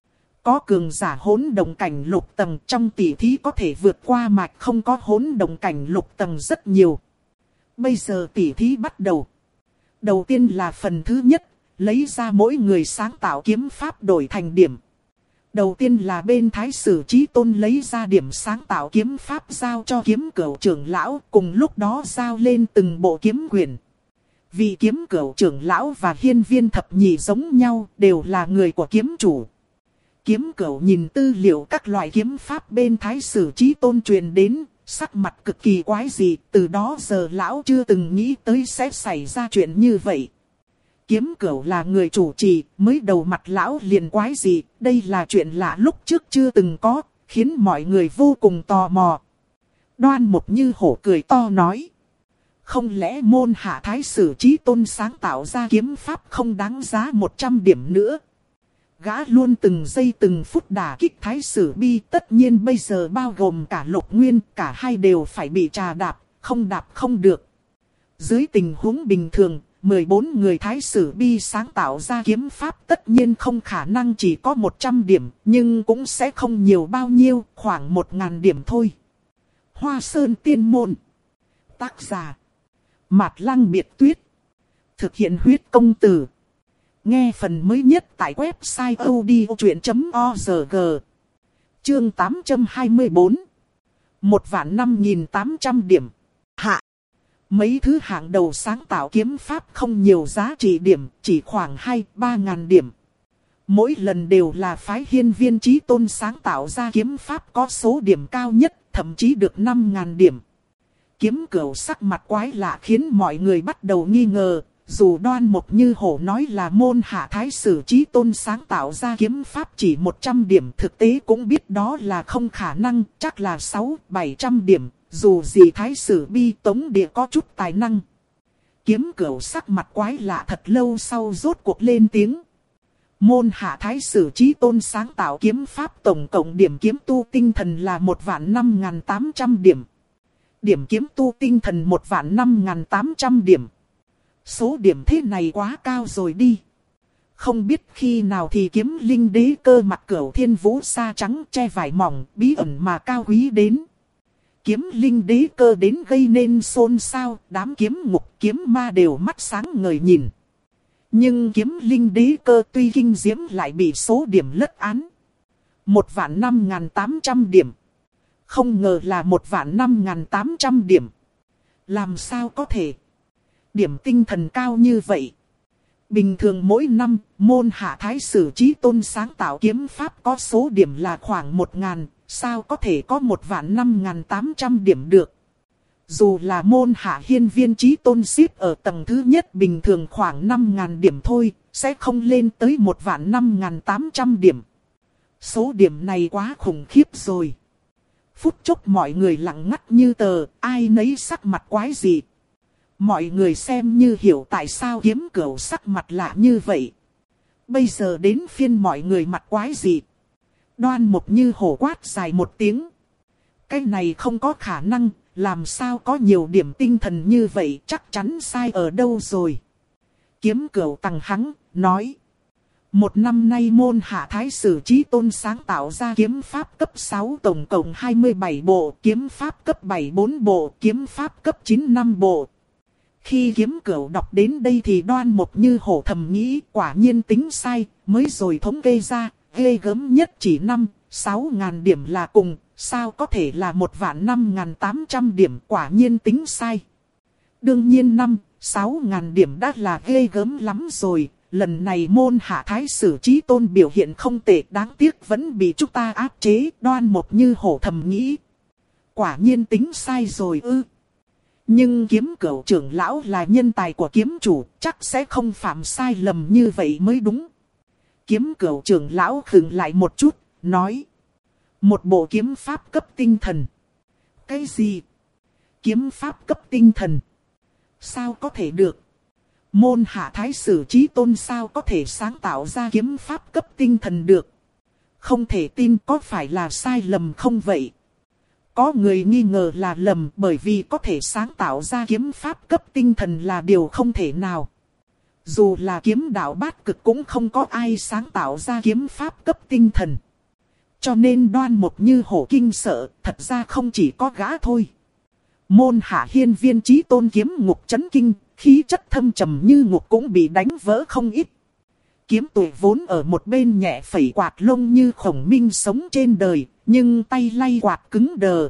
Có cường giả hỗn động cảnh lục tầng trong tỷ thí có thể vượt qua mạch không có hỗn động cảnh lục tầng rất nhiều. Bây giờ tỷ thí bắt đầu. Đầu tiên là phần thứ nhất, lấy ra mỗi người sáng tạo kiếm pháp đổi thành điểm. Đầu tiên là bên thái sử chí tôn lấy ra điểm sáng tạo kiếm pháp giao cho kiếm cửu trưởng lão, cùng lúc đó giao lên từng bộ kiếm quyển. Vì kiếm cửu trưởng lão và hiên viên thập nhị giống nhau, đều là người của kiếm chủ. Kiếm cửu nhìn tư liệu các loại kiếm pháp bên thái sử chí tôn truyền đến, sắc mặt cực kỳ quái dị, từ đó giờ lão chưa từng nghĩ tới sẽ xảy ra chuyện như vậy. Kiếm cửu là người chủ trì, mới đầu mặt lão liền quái dị, đây là chuyện lạ lúc trước chưa từng có, khiến mọi người vô cùng tò mò. Đoan mục như hổ cười to nói: Không lẽ môn hạ thái sử chí tôn sáng tạo ra kiếm pháp không đáng giá 100 điểm nữa? Gã luôn từng giây từng phút đả kích thái sử bi, tất nhiên bây giờ bao gồm cả Lục Nguyên, cả hai đều phải bị trà đạp, không đạp không được. Dưới tình huống bình thường, 14 người thái sử bi sáng tạo ra kiếm pháp tất nhiên không khả năng chỉ có 100 điểm, nhưng cũng sẽ không nhiều bao nhiêu, khoảng 1000 điểm thôi. Hoa Sơn Tiên Môn. Tác giả: Mạt Lăng Biệt Tuyết. Thực hiện huyết công từ. Nghe phần mới nhất tại website odchuyện.org. Chương 824. 1.5800 điểm. Hạ. Mấy thứ hạng đầu sáng tạo kiếm pháp không nhiều giá trị điểm, chỉ khoảng 2-3 ngàn điểm. Mỗi lần đều là phái Hiên Viên Chí Tôn sáng tạo ra kiếm pháp có số điểm cao nhất, thậm chí được 5.000 điểm. Kiếm Cửu sắc mặt quái lạ khiến mọi người bắt đầu nghi ngờ. Dù Đoan Mục Như Hổ nói là môn hạ thái sử Chí Tôn sáng tạo ra kiếm pháp chỉ 100 điểm, thực tế cũng biết đó là không khả năng, chắc là 600-700 điểm. Dù gì thái sử Bi Tống Địa có chút tài năng. Kiếm Cửu sắc mặt quái lạ thật lâu sau rốt cuộc lên tiếng. Môn hạ thái sử Chí Tôn sáng tạo kiếm pháp tổng cộng điểm kiếm tu tinh thần là 1.5800 điểm. Điểm kiếm tu tinh thần 1.5800 điểm. Số điểm thế này quá cao rồi đi. Không biết khi nào thì Kiếm Linh Đế Cơ mặc Cửu Thiên Vũ sa trắng che vải mỏng bí ẩn mà cao quý đến. Kiếm Linh Đế Cơ đến gây nên xôn xao, đám kiếm ngục kiếm ma đều mắt sáng ngời nhìn. Nhưng Kiếm Linh Đế Cơ tuy kinh diễm lại bị số điểm lất án. 1.5800 điểm. Không ngờ là 1.5800 điểm. Làm sao có thể? Điểm tinh thần cao như vậy. Bình thường mỗi năm, môn hạ thái sử Chí Tôn sáng tạo kiếm pháp có số điểm là khoảng 1.000, sao có thể có 1.5800 điểm được. Dù là môn hạ Hiên Viên Chí Tôn xếp ở tầng thứ nhất bình thường khoảng 5.000 điểm thôi, sẽ không lên tới 1.5800 điểm. Số điểm này quá khủng khiếp rồi. Phút chốc mọi người lặng ngắt như tờ, ai nấy sắc mặt quái dị. Mọi người xem như hiểu tại sao Kiếm Cửu sắc mặt lạ như vậy. Bây giờ đến phiên mọi người mặt quái dị. Đoan Mục Như Hổ quát dài một tiếng. Cái này không có khả năng, làm sao có nhiều điểm tinh thần như vậy, chắc chắn sai ở đâu rồi. Kiếm Cửu tằng hắng, nói. Một năm nay môn hạ thái sử Chí Tôn sáng tạo ra kiếm pháp cấp 6 tổng cộng 27 bộ, kiếm pháp cấp 7 4 bộ, kiếm pháp cấp 9 5 bộ. Khi Kiếm Cửu đọc đến đây thì Đoan Mục Như Hổ thầm nghĩ quả nhiên tính sai, mới rồi thống kê ra, ghê gớm nhất chỉ 5-6 ngàn điểm là cùng, sao có thể là 1.5800 điểm, quả nhiên tính sai. Đương nhiên 5-6 ngàn điểm đã là ghê gớm lắm rồi, lần này môn hạ thái sử Chí Tôn biểu hiện không tệ, đáng tiếc vẫn bị chúng ta áp chế. Đoan Mục Như Hổ thầm nghĩ. Quả nhiên tính sai rồi ư. Nhưng Kiếm Cửu trưởng lão là nhân tài của kiếm chủ, chắc sẽ không phạm sai lầm như vậy mới đúng. Kiếm Cửu trưởng lão khựng lại một chút, nói. Một bộ kiếm pháp cấp tinh thần. Cái gì? Kiếm pháp cấp tinh thần? Sao có thể được? Môn hạ thái sử Chí Tôn sao có thể sáng tạo ra kiếm pháp cấp tinh thần được? Không thể tin, có phải là sai lầm không vậy? Có người nghi ngờ là lầm, bởi vì có thể sáng tạo ra kiếm pháp cấp tinh thần là điều không thể nào. Dù là kiếm đạo bát cực cũng không có ai sáng tạo ra kiếm pháp cấp tinh thần. Cho nên Đoan Mục Như Hổ kinh sợ, thật ra không chỉ có gã thôi. Môn hạ Hiên Viên Chí Tôn kiếm ngục chấn kinh, khí chất thâm trầm như ngục cũng bị đánh vỡ không ít. Kiếm Tụi vốn ở một bên nhẹ phẩy quạt lông như khổng minh sống trên đời, nhưng tay lay quạt cứng đờ.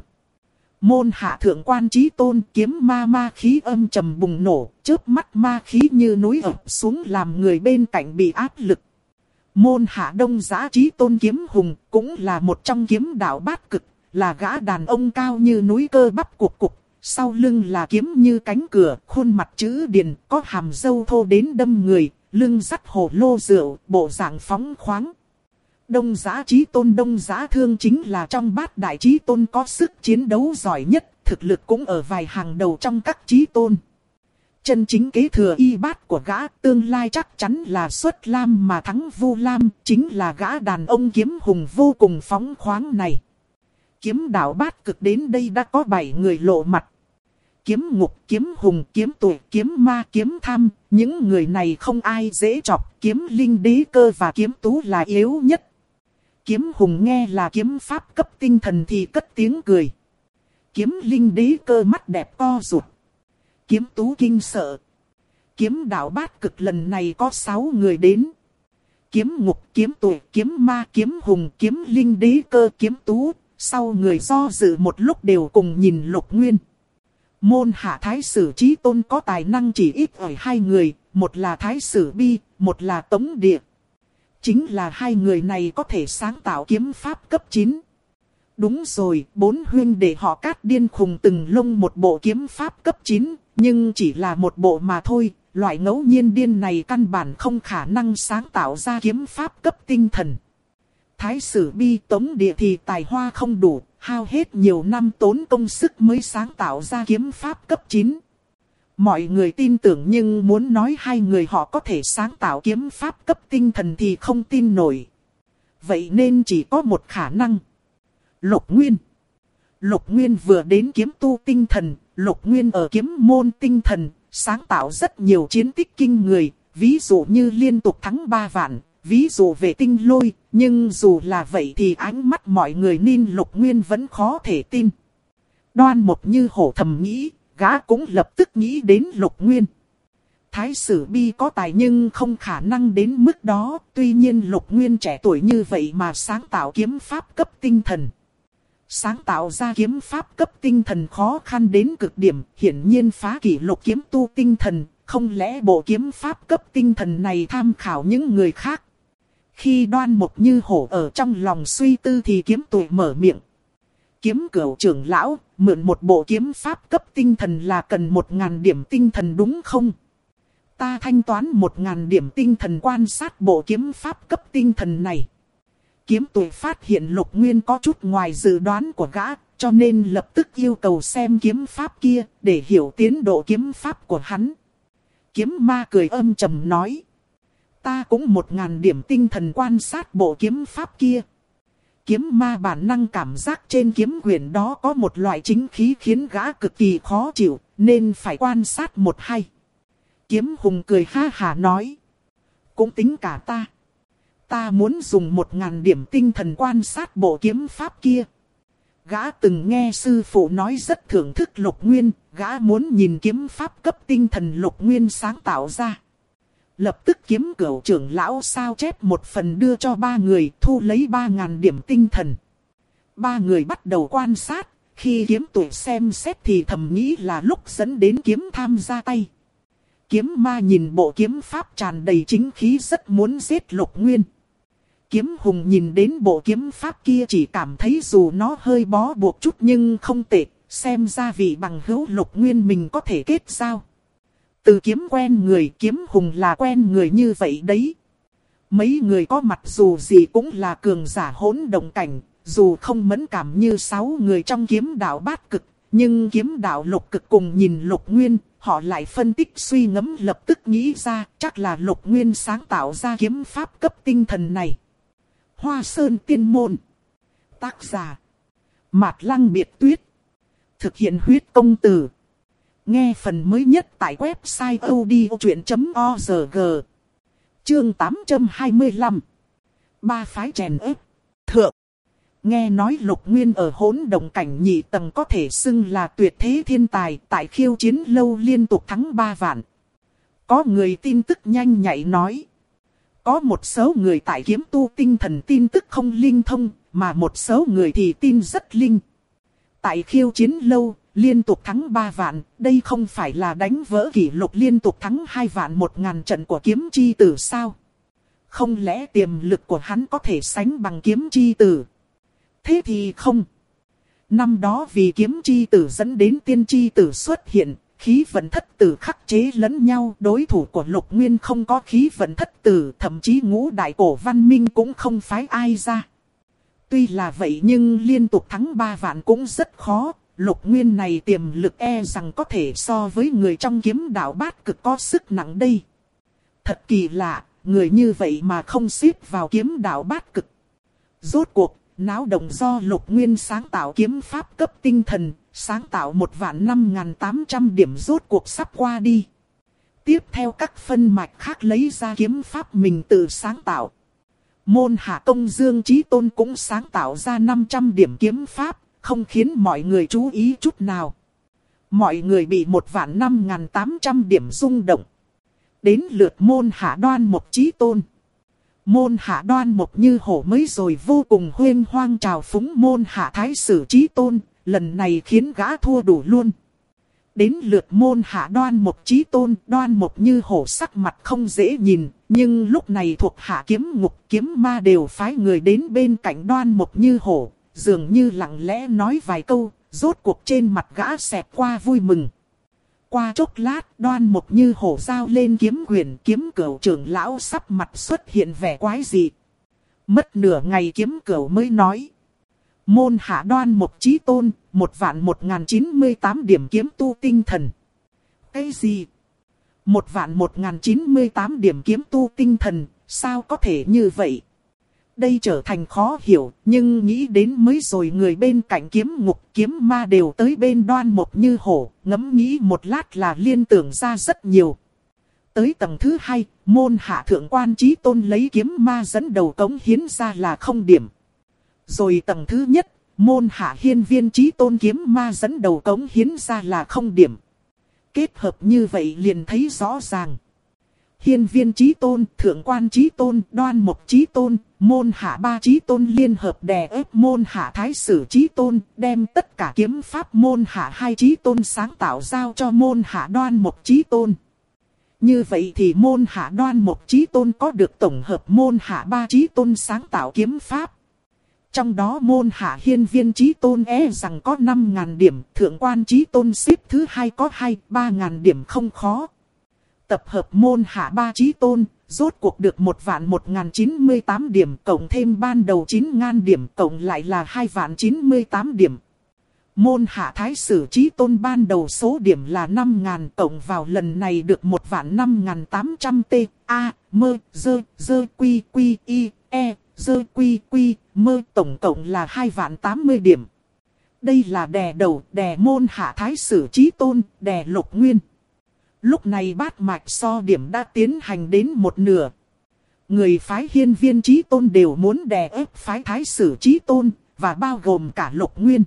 Môn hạ Thượng Quan Chí Tôn kiếm ma khí âm trầm bùng nổ, chớp mắt ma khí như núi ập xuống làm người bên cạnh bị áp lực. Môn hạ Đông Giá Chí Tôn kiếm hùng cũng là một trong kiếm đạo bát cực, là gã đàn ông cao như núi cơ bắp cục cục. Sau lưng là kiếm như cánh cửa, khuôn mặt chữ điền, có hàm râu thô đến đâm người, lưng dắt hồ lô rượu, bộ dạng phóng khoáng. Đông Giá Chí Tôn Đông Giá Thương chính là trong bát đại Chí Tôn có sức chiến đấu giỏi nhất, thực lực cũng ở vài hàng đầu trong các Chí Tôn. Chân chính kế thừa y bát của gã, tương lai chắc chắn là xuất lam mà thắng Vu Lam, chính là gã đàn ông kiếm hùng vô cùng phóng khoáng này. Kiếm đạo bát cực đến đây đã có 7 người lộ mặt. kiếm ngục, kiếm hùng, kiếm tuổi, kiếm ma, kiếm tham, những người này không ai dễ chọc, kiếm linh đế cơ và kiếm tú là yếu nhất. Kiếm hùng nghe là kiếm pháp cấp tinh thần thì cất tiếng cười. Kiếm linh đế cơ mắt đẹp co rụt. Kiếm tú kinh sợ. Kiếm đạo bát cực lần này có 6 người đến. Kiếm ngục, kiếm tuổi, kiếm ma, kiếm hùng, kiếm linh đế cơ, kiếm tú. Sau người do dự một lúc đều cùng nhìn Lục Nguyên. Môn hạ thái sử chí tôn có tài năng chỉ ít ở 2 người. Một là thái sử bi, một là tống địa. Chính là 2 người này có thể sáng tạo kiếm pháp cấp 9. Đúng rồi, 4 huynh đệ họ Cát điên khùng từng lông một bộ kiếm pháp cấp 9. Nhưng chỉ là một bộ mà thôi. Loại ngẫu nhiên điên này căn bản không khả năng sáng tạo ra kiếm pháp cấp tinh thần. Thái sử bi tống địa thì tài hoa không đủ, hao hết nhiều năm tốn công sức mới sáng tạo ra kiếm pháp cấp 9. Mọi người tin tưởng nhưng muốn nói 2 người họ có thể sáng tạo kiếm pháp cấp tinh thần thì không tin nổi. Vậy nên chỉ có một khả năng. Lục Nguyên. Lục Nguyên vừa đến kiếm tu tinh thần, Lục Nguyên ở kiếm môn tinh thần, sáng tạo rất nhiều chiến tích kinh người, ví dụ như liên tục thắng 3 vạn, ví dụ về tinh lôi, nhưng dù là vậy thì ánh mắt mọi người nên Lục Nguyên vẫn khó thể tin. Đoan Mộc Như hổ thầm nghĩ, gã cũng lập tức nghĩ đến Lục Nguyên. Thái sử bi có tài nhưng không khả năng đến mức đó, tuy nhiên Lục Nguyên trẻ tuổi như vậy mà sáng tạo kiếm pháp cấp tinh thần. Sáng tạo ra kiếm pháp cấp tinh thần khó khăn đến cực điểm, hiển nhiên phá kỷ lục kiếm tu tinh thần, không lẽ bộ kiếm pháp cấp tinh thần này tham khảo những người khác. Khi Đoan Mộc Như hổ ở trong lòng suy tư thì kiếm tuổi mở miệng. Kiếm Cửu trưởng lão, mượn một bộ kiếm pháp cấp tinh thần là cần 1000 điểm tinh thần đúng không? Ta thanh toán 1000 điểm tinh thần quan sát bộ kiếm pháp cấp tinh thần này. Kiếm tuổi phát hiện Lục Nguyên có chút ngoài dự đoán của gã, cho nên lập tức yêu cầu xem kiếm pháp kia, để hiểu tiến độ kiếm pháp của hắn. Kiếm ma cười âm trầm nói. Ta cũng 1000 điểm tinh thần quan sát bộ kiếm pháp kia. Kiếm ma bản năng cảm giác trên kiếm quyển đó có một loại chính khí khiến gã cực kỳ khó chịu, nên phải quan sát 1-2. Kiếm hùng cười ha hả nói. Cũng tính cả ta. Ta muốn dùng 1000 điểm tinh thần quan sát bộ kiếm pháp kia. Gã từng nghe sư phụ nói rất thưởng thức Lục Nguyên, gã muốn nhìn kiếm pháp cấp tinh thần Lục Nguyên sáng tạo ra. Lập tức Kiếm Cửu trưởng lão sao chép một phần đưa cho 3 người, thu lấy 3000 điểm tinh thần. 3 người bắt đầu quan sát, khi kiếm tuổi xem xét thì thầm nghĩ là lúc dẫn đến kiếm tham ra tay. Kiếm ma nhìn bộ kiếm pháp tràn đầy chính khí rất muốn giết Lục Nguyên. Kiếm hùng nhìn đến bộ kiếm pháp kia chỉ cảm thấy dù nó hơi bó buộc chút nhưng không tệ, xem ra vị bằng hữu Lục Nguyên mình có thể kết giao. Từ kiếm quen người, kiếm hùng là quen người như vậy đấy. Mấy người có mặt dù gì cũng là cường giả hỗn động cảnh, dù không mẫn cảm như 6 người trong kiếm đạo bát cực, nhưng kiếm đạo lục cực cùng nhìn Lục Nguyên, họ lại phân tích suy ngẫm lập tức nghĩ ra chắc là Lục Nguyên sáng tạo ra kiếm pháp cấp tinh thần này. Hoa Sơn Tiên Môn. Tác giả Mạt Lăng Biệt Tuyết. Thực hiện huyết công từ. Nghe phần mới nhất tại website odchuyện.org. Chương 825. 3 phái chèn ép. Thượng. Nghe nói Lục Nguyên ở hỗn động cảnh nhị tầng có thể xưng là tuyệt thế thiên tài, tại khiêu chiến lâu liên tục thắng 3 vạn. Có người tin tức nhanh nhạy nói. Có một số người tại kiếm tu tinh thần tin tức không linh thông, mà một số người thì tin rất linh. Tại khiêu chiến lâu, liên tục thắng 3 vạn, đây không phải là đánh vỡ kỷ lục liên tục thắng 2 vạn 1000 trận của kiếm chi tử sao? Không lẽ tiềm lực của hắn có thể sánh bằng kiếm chi tử? Thế thì không. Năm đó vì kiếm chi tử dẫn đến tiên chi tử xuất hiện, khí vận thất tử khắc chế lẫn nhau, đối thủ của Lục Nguyên không có khí vận thất tử, thậm chí ngũ đại cổ văn minh cũng không phái ai ra. Tuy là vậy nhưng liên tục thắng 3 vạn cũng rất khó, Lục Nguyên này tiềm lực e rằng có thể so với người trong kiếm đạo bát cực có sức nặng đây. Thật kỳ lạ, người như vậy mà không xếp vào kiếm đạo bát cực. Rốt cuộc, náo động do Lục Nguyên sáng tạo kiếm pháp cấp tinh thần, Sáng tạo 1.5.800 điểm rốt cuộc sắp qua đi. Tiếp theo các phân mạch khác lấy ra kiếm pháp mình tự sáng tạo. Môn hạ công Dương Chí Tôn cũng sáng tạo ra 500 điểm kiếm pháp, không khiến mọi người chú ý chút nào. Mọi người bị 1.5.800 điểm rung động. Đến lượt môn hạ Đoan Mộc Chí Tôn. Môn hạ Đoan Mộc Như Hổ mới rồi vô cùng huênh hoang trào phúng môn hạ Thái Sử Chí Tôn, lần này khiến gã thua đủ luôn. Đến lượt môn hạ Đoan Mộc Chí Tôn, Đoan Mộc Như Hổ sắc mặt không dễ nhìn, nhưng lúc này thuộc hạ Kiếm Ngục Kiếm Ma đều phái người đến bên cạnh Đoan Mộc Như Hổ, dường như lặng lẽ nói vài câu, rốt cuộc trên mặt gã xẹt qua vui mừng. Qua chốc lát, Đoan Mộc Như Hổ giao lên kiếm quyền, Kiếm Cửu trưởng lão sắp mặt xuất hiện vẻ quái dị. Mất nửa ngày Kiếm Cửu mới nói: môn hạ Đoan Mộc Chí Tôn, 1.1.098 điểm kiếm tu tinh thần. Cái gì? 1.1.098 điểm kiếm tu tinh thần, sao có thể như vậy? Đây trở thành khó hiểu, nhưng nghĩ đến mới rồi người bên cạnh Kiếm Ngục Kiếm Ma đều tới bên Đoan Mộc Như Hổ, ngẫm nghĩ một lát là liên tưởng ra rất nhiều. Tới tầng thứ 2, môn hạ Thượng Quan Chí Tôn lấy Kiếm Ma dẫn đầu cống hiến ra là 0 điểm. Rồi tầng thứ nhất, môn hạ Hiên Viên Chí Tôn Kiếm Ma dẫn đầu cống hiến ra là 0 điểm. Kết hợp như vậy liền thấy rõ ràng. Hiên Viên Chí Tôn, Thượng Quan Chí Tôn, Đoan Mộc Chí Tôn, môn hạ 3 Chí Tôn liên hợp đè ép môn hạ Thái Sử Chí Tôn, đem tất cả kiếm pháp môn hạ 2 Chí Tôn sáng tạo giao cho môn hạ Đoan Mộc Chí Tôn. Như vậy thì môn hạ Đoan Mộc Chí Tôn có được tổng hợp môn hạ 3 Chí Tôn sáng tạo kiếm pháp. Trong đó môn hạ Hiên Viên Chí Tôn rằng có 5.000 điểm, Thượng Quan Chí Tôn xếp thứ 2 có 2-3.000 điểm không khó. Tập hợp môn hạ 3 Chí Tôn, rốt cuộc được 1.1.098 điểm, cộng thêm ban đầu 9.000 điểm, cộng lại là 2.098 điểm. Môn hạ Thái Sử Chí Tôn ban đầu số điểm là 5.000, cộng vào lần này được 1.5.800 T, A, Mơ, Dơ, Quy, Y, E, Dơ, Quy, Mơ, tổng cộng là 2.080 điểm. Đây là đè đầu, đè môn hạ Thái Sử Chí Tôn, đè Lục Nguyên. Lúc này bát mạch so điểm đã tiến hành đến một nửa. Người phái Hiên Viên Chí Tôn đều muốn đè ép phái Thái Sử Chí Tôn, và bao gồm cả Lục Nguyên.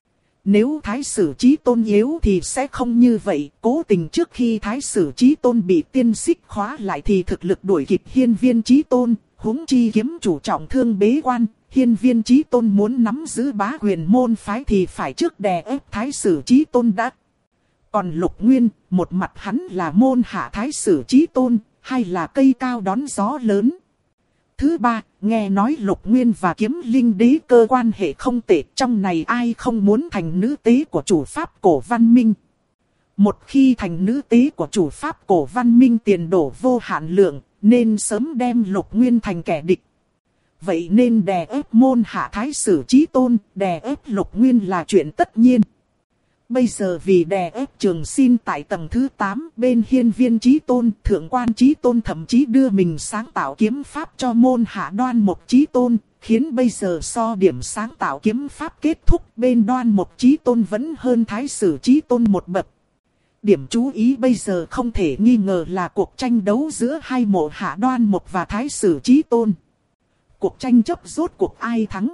Nếu Thái Sử Chí Tôn yếu thì sẽ không như vậy, cố tình trước khi Thái Sử Chí Tôn bị tiên xích khóa lại thì thực lực đuổi kịp Hiên Viên Chí Tôn, huống chi kiếm chủ trọng thương bế quan, Hiên Viên Chí Tôn muốn nắm giữ bá quyền môn phái thì phải trước đè ép Thái Sử Chí Tôn đã. Còn Lục Nguyên, một mặt hắn là môn hạ Thái Sử Chí Tôn, hay là cây cao đón gió lớn. Thứ ba, nghe nói Lục Nguyên và Kiếm Linh Đế cơ quan hệ không tệ, trong này ai không muốn thành nữ tế của chủ pháp cổ văn minh. Một khi thành nữ tế của chủ pháp cổ văn minh tiền đổ vô hạn lượng, nên sớm đem Lục Nguyên thành kẻ địch. Vậy nên đè ép môn hạ Thái Sử Chí Tôn, đè ép Lục Nguyên là chuyện tất nhiên. Bây giờ vì đè ép Trường Xin tại tầng thứ 8, bên Hiên Viên Chí Tôn, Thượng Quan Chí Tôn thậm chí đưa mình sáng tạo kiếm pháp cho môn hạ Đoan Mộc Chí Tôn, khiến bây giờ so điểm sáng tạo kiếm pháp kết thúc, bên Đoan Mộc Chí Tôn vẫn hơn Thái Sử Chí Tôn một bậc. Điểm chú ý bây giờ không thể nghi ngờ là cuộc tranh đấu giữa hai mộ hạ Đoan Mộc và Thái Sử Chí Tôn. Cuộc tranh chấp rốt cuộc ai thắng?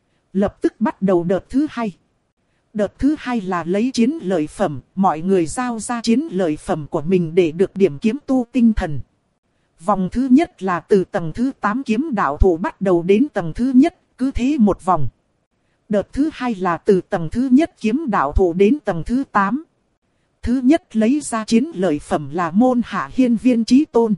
Lập tức bắt đầu đợt thứ 2. Đợt thứ 2 là lấy chiến lợi phẩm, mọi người giao ra chiến lợi phẩm của mình để được điểm kiếm tu tinh thần. Vòng thứ nhất là từ tầng thứ 8 kiếm đạo thủ bắt đầu đến tầng thứ nhất, cứ thế một vòng. Đợt thứ 2 là từ tầng thứ nhất kiếm đạo thủ đến tầng thứ 8. Thứ nhất lấy ra chiến lợi phẩm là môn hạ Hiên Viên Chí Tôn.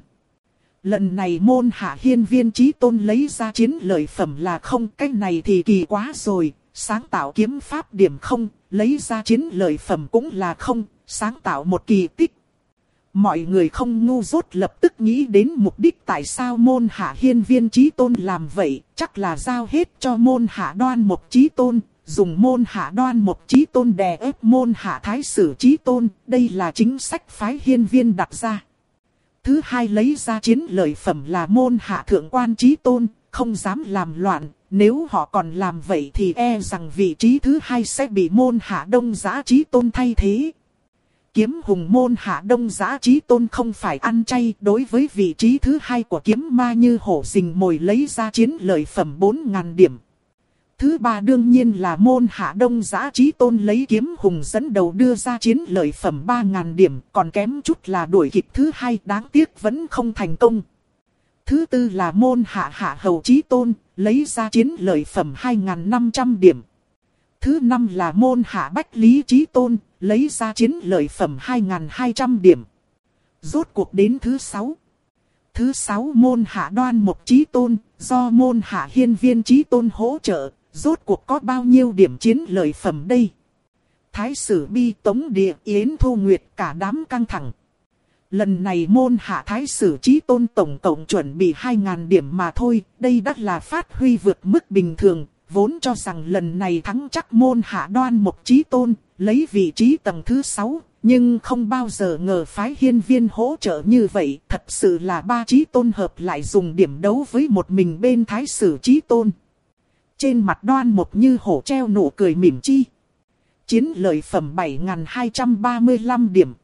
Lần này môn hạ Hiên Viên Chí Tôn lấy ra chiến lợi phẩm là không, cái này thì kỳ quá rồi. Sáng tạo kiếm pháp điểm không, lấy ra chiến lợi phẩm cũng là không, sáng tạo một kỳ tích. Mọi người không ngu dốt lập tức nghĩ đến mục đích tại sao môn hạ Hiên Viên Chí Tôn làm vậy, chắc là giao hết cho môn hạ Đoan Mộc Chí Tôn, dùng môn hạ Đoan Mộc Chí Tôn đè ép môn hạ Thái Sử Chí Tôn, đây là chính sách phái Hiên Viên đặt ra. Thứ hai lấy ra chiến lợi phẩm là môn hạ Thượng Quan Chí Tôn. không dám làm loạn. Nếu họ còn làm vậy thì e rằng vị trí thứ hai sẽ bị môn hạ Đông Giã Chí Tôn thay thế. Kiếm hùng môn hạ Đông Giã Chí Tôn không phải ăn chay. Đối với vị trí thứ hai của kiếm ma Như Hổ rình mồi lấy ra chiến lợi phẩm 4.000 điểm. Thứ ba đương nhiên là môn hạ Đông Giã Chí Tôn lấy kiếm hùng dẫn đầu đưa ra chiến lợi phẩm 3.000 điểm. Còn kém chút là đuổi kịp thứ hai, đáng tiếc vẫn không thành công. Thứ tư là môn hạ Hạ Hầu Chí Tôn, lấy ra chiến lợi phẩm 2.500 điểm. Thứ năm là môn hạ Bách Lý Chí Tôn, lấy ra chiến lợi phẩm 2.200 điểm. Rốt cuộc đến thứ sáu. Thứ sáu môn hạ Đoan Mộc Chí Tôn, do môn hạ Hiên Viên Chí Tôn hỗ trợ, rốt cuộc có bao nhiêu điểm chiến lợi phẩm đây? Thái Sử Bi, Tống Địa, Yến Thu Nguyệt cả đám căng thẳng. Lần này môn hạ Thái Sử Chí Tôn tổng cộng chuẩn bị 2.000 điểm mà thôi, đây đã là phát huy vượt mức bình thường, vốn cho rằng lần này thắng chắc môn hạ Đoan Mộc Chí Tôn, lấy vị trí tầng thứ 6, nhưng không bao giờ ngờ phái Hiên Viên hỗ trợ như vậy, thật sự là ba Chí Tôn hợp lại dùng điểm đấu với một mình bên Thái Sử Chí Tôn. Trên mặt Đoan Mộc Như Hổ treo nụ cười mỉm chi. Chiến lợi phẩm 7.235 điểm.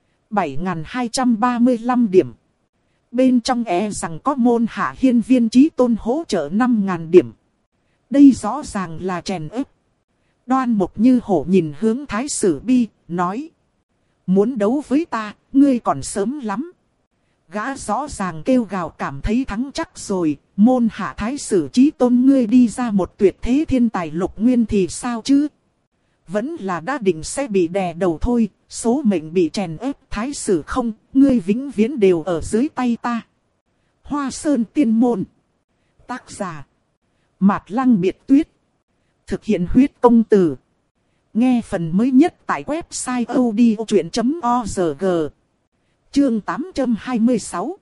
7.235 điểm. Bên trong rằng có môn hạ Hiên Viên Chí Tôn hỗ trợ 5.000 điểm. Đây rõ ràng là chèn ép. Đoan Mộc Như Hổ nhìn hướng Thái Sử Bi, nói. Muốn đấu với ta, ngươi còn sớm lắm. Gã rõ ràng kêu gào cảm thấy thắng chắc rồi. Môn hạ Thái Sử Chí Tôn ngươi đi ra một tuyệt thế thiên tài Lục Nguyên thì sao chứ? Vẫn là đã định sẽ bị đè đầu thôi. Số mệnh bị chèn ép Thái Sử không, ngươi vĩnh viễn đều ở dưới tay ta. Hoa Sơn Tiên Môn. Tác giả Mạt Lăng Biệt Tuyết. Thực hiện huyết công từ. Nghe phần mới nhất tại website odchuyện.org. Chương 826.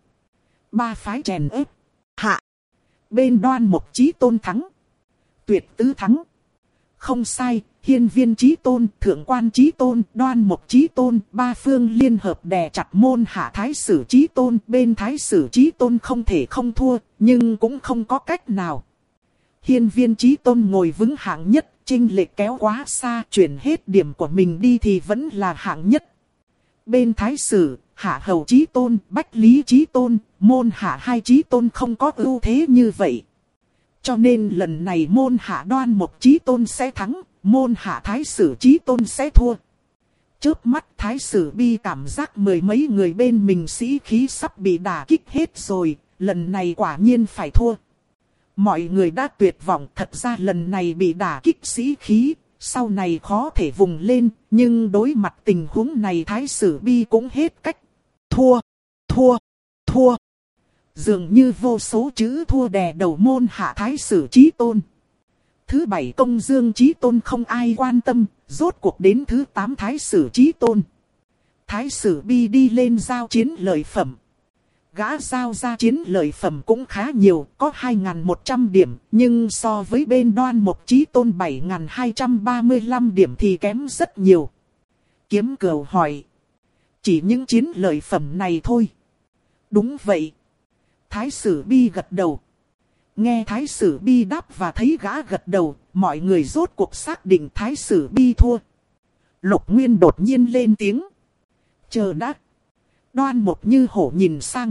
Ba phái chèn ép. Hạ. Bên Đoan Mộc Chí Tôn thắng. Tuyệt tứ thắng. Không sai, Hiên Viên Chí Tôn, Thượng Quan Chí Tôn, Đoan Mộc Chí Tôn, ba phương liên hợp đè chặt môn hạ Thái Sử Chí Tôn. Bên Thái Sử Chí Tôn không thể không thua, nhưng cũng không có cách nào. Hiên Viên Chí Tôn ngồi vững hạng nhất, chênh lệch kéo quá xa, chuyển hết điểm của mình đi thì vẫn là hạng nhất. Bên Thái Sử, Hạ Hầu Chí Tôn, Bách Lý Chí Tôn, môn hạ hai Chí Tôn không có ưu thế như vậy. Cho nên lần này môn hạ Đoan Mộc Chí Tôn sẽ thắng, môn hạ Thái Sử Chí Tôn sẽ thua. Chớp mắt Thái Sử Bi cảm giác mười mấy người bên mình sĩ khí sắp bị đả kích hết rồi, lần này quả nhiên phải thua. Mọi người đã tuyệt vọng, thật ra lần này bị đả kích sĩ khí, sau này khó thể vùng lên, nhưng đối mặt tình huống này Thái Sử Bi cũng hết cách. Thua, thua, thua. Dường như vô số chữ thua đè đầu môn hạ Thái Sử Chí Tôn. Thứ bảy Công Dương Chí Tôn không ai quan tâm, rốt cuộc đến thứ 8 Thái Sử Chí Tôn. Thái Sử Bi đi lên giao chiến lợi phẩm. Gã giao ra chiến lợi phẩm cũng khá nhiều, có 2.100 điểm, nhưng so với bên Đoan Mộc Chí Tôn 7.235 điểm thì kém rất nhiều. Kiếm Cừu hỏi. Chỉ những chiến lợi phẩm này thôi. Đúng vậy. Thái Sử Bi gật đầu. Nghe Thái Sử Bi đáp và thấy gã gật đầu, mọi người rốt cuộc xác định Thái Sử Bi thua. Lục Nguyên đột nhiên lên tiếng. Chờ đã. Đoan Mộc Như Hổ nhìn sang.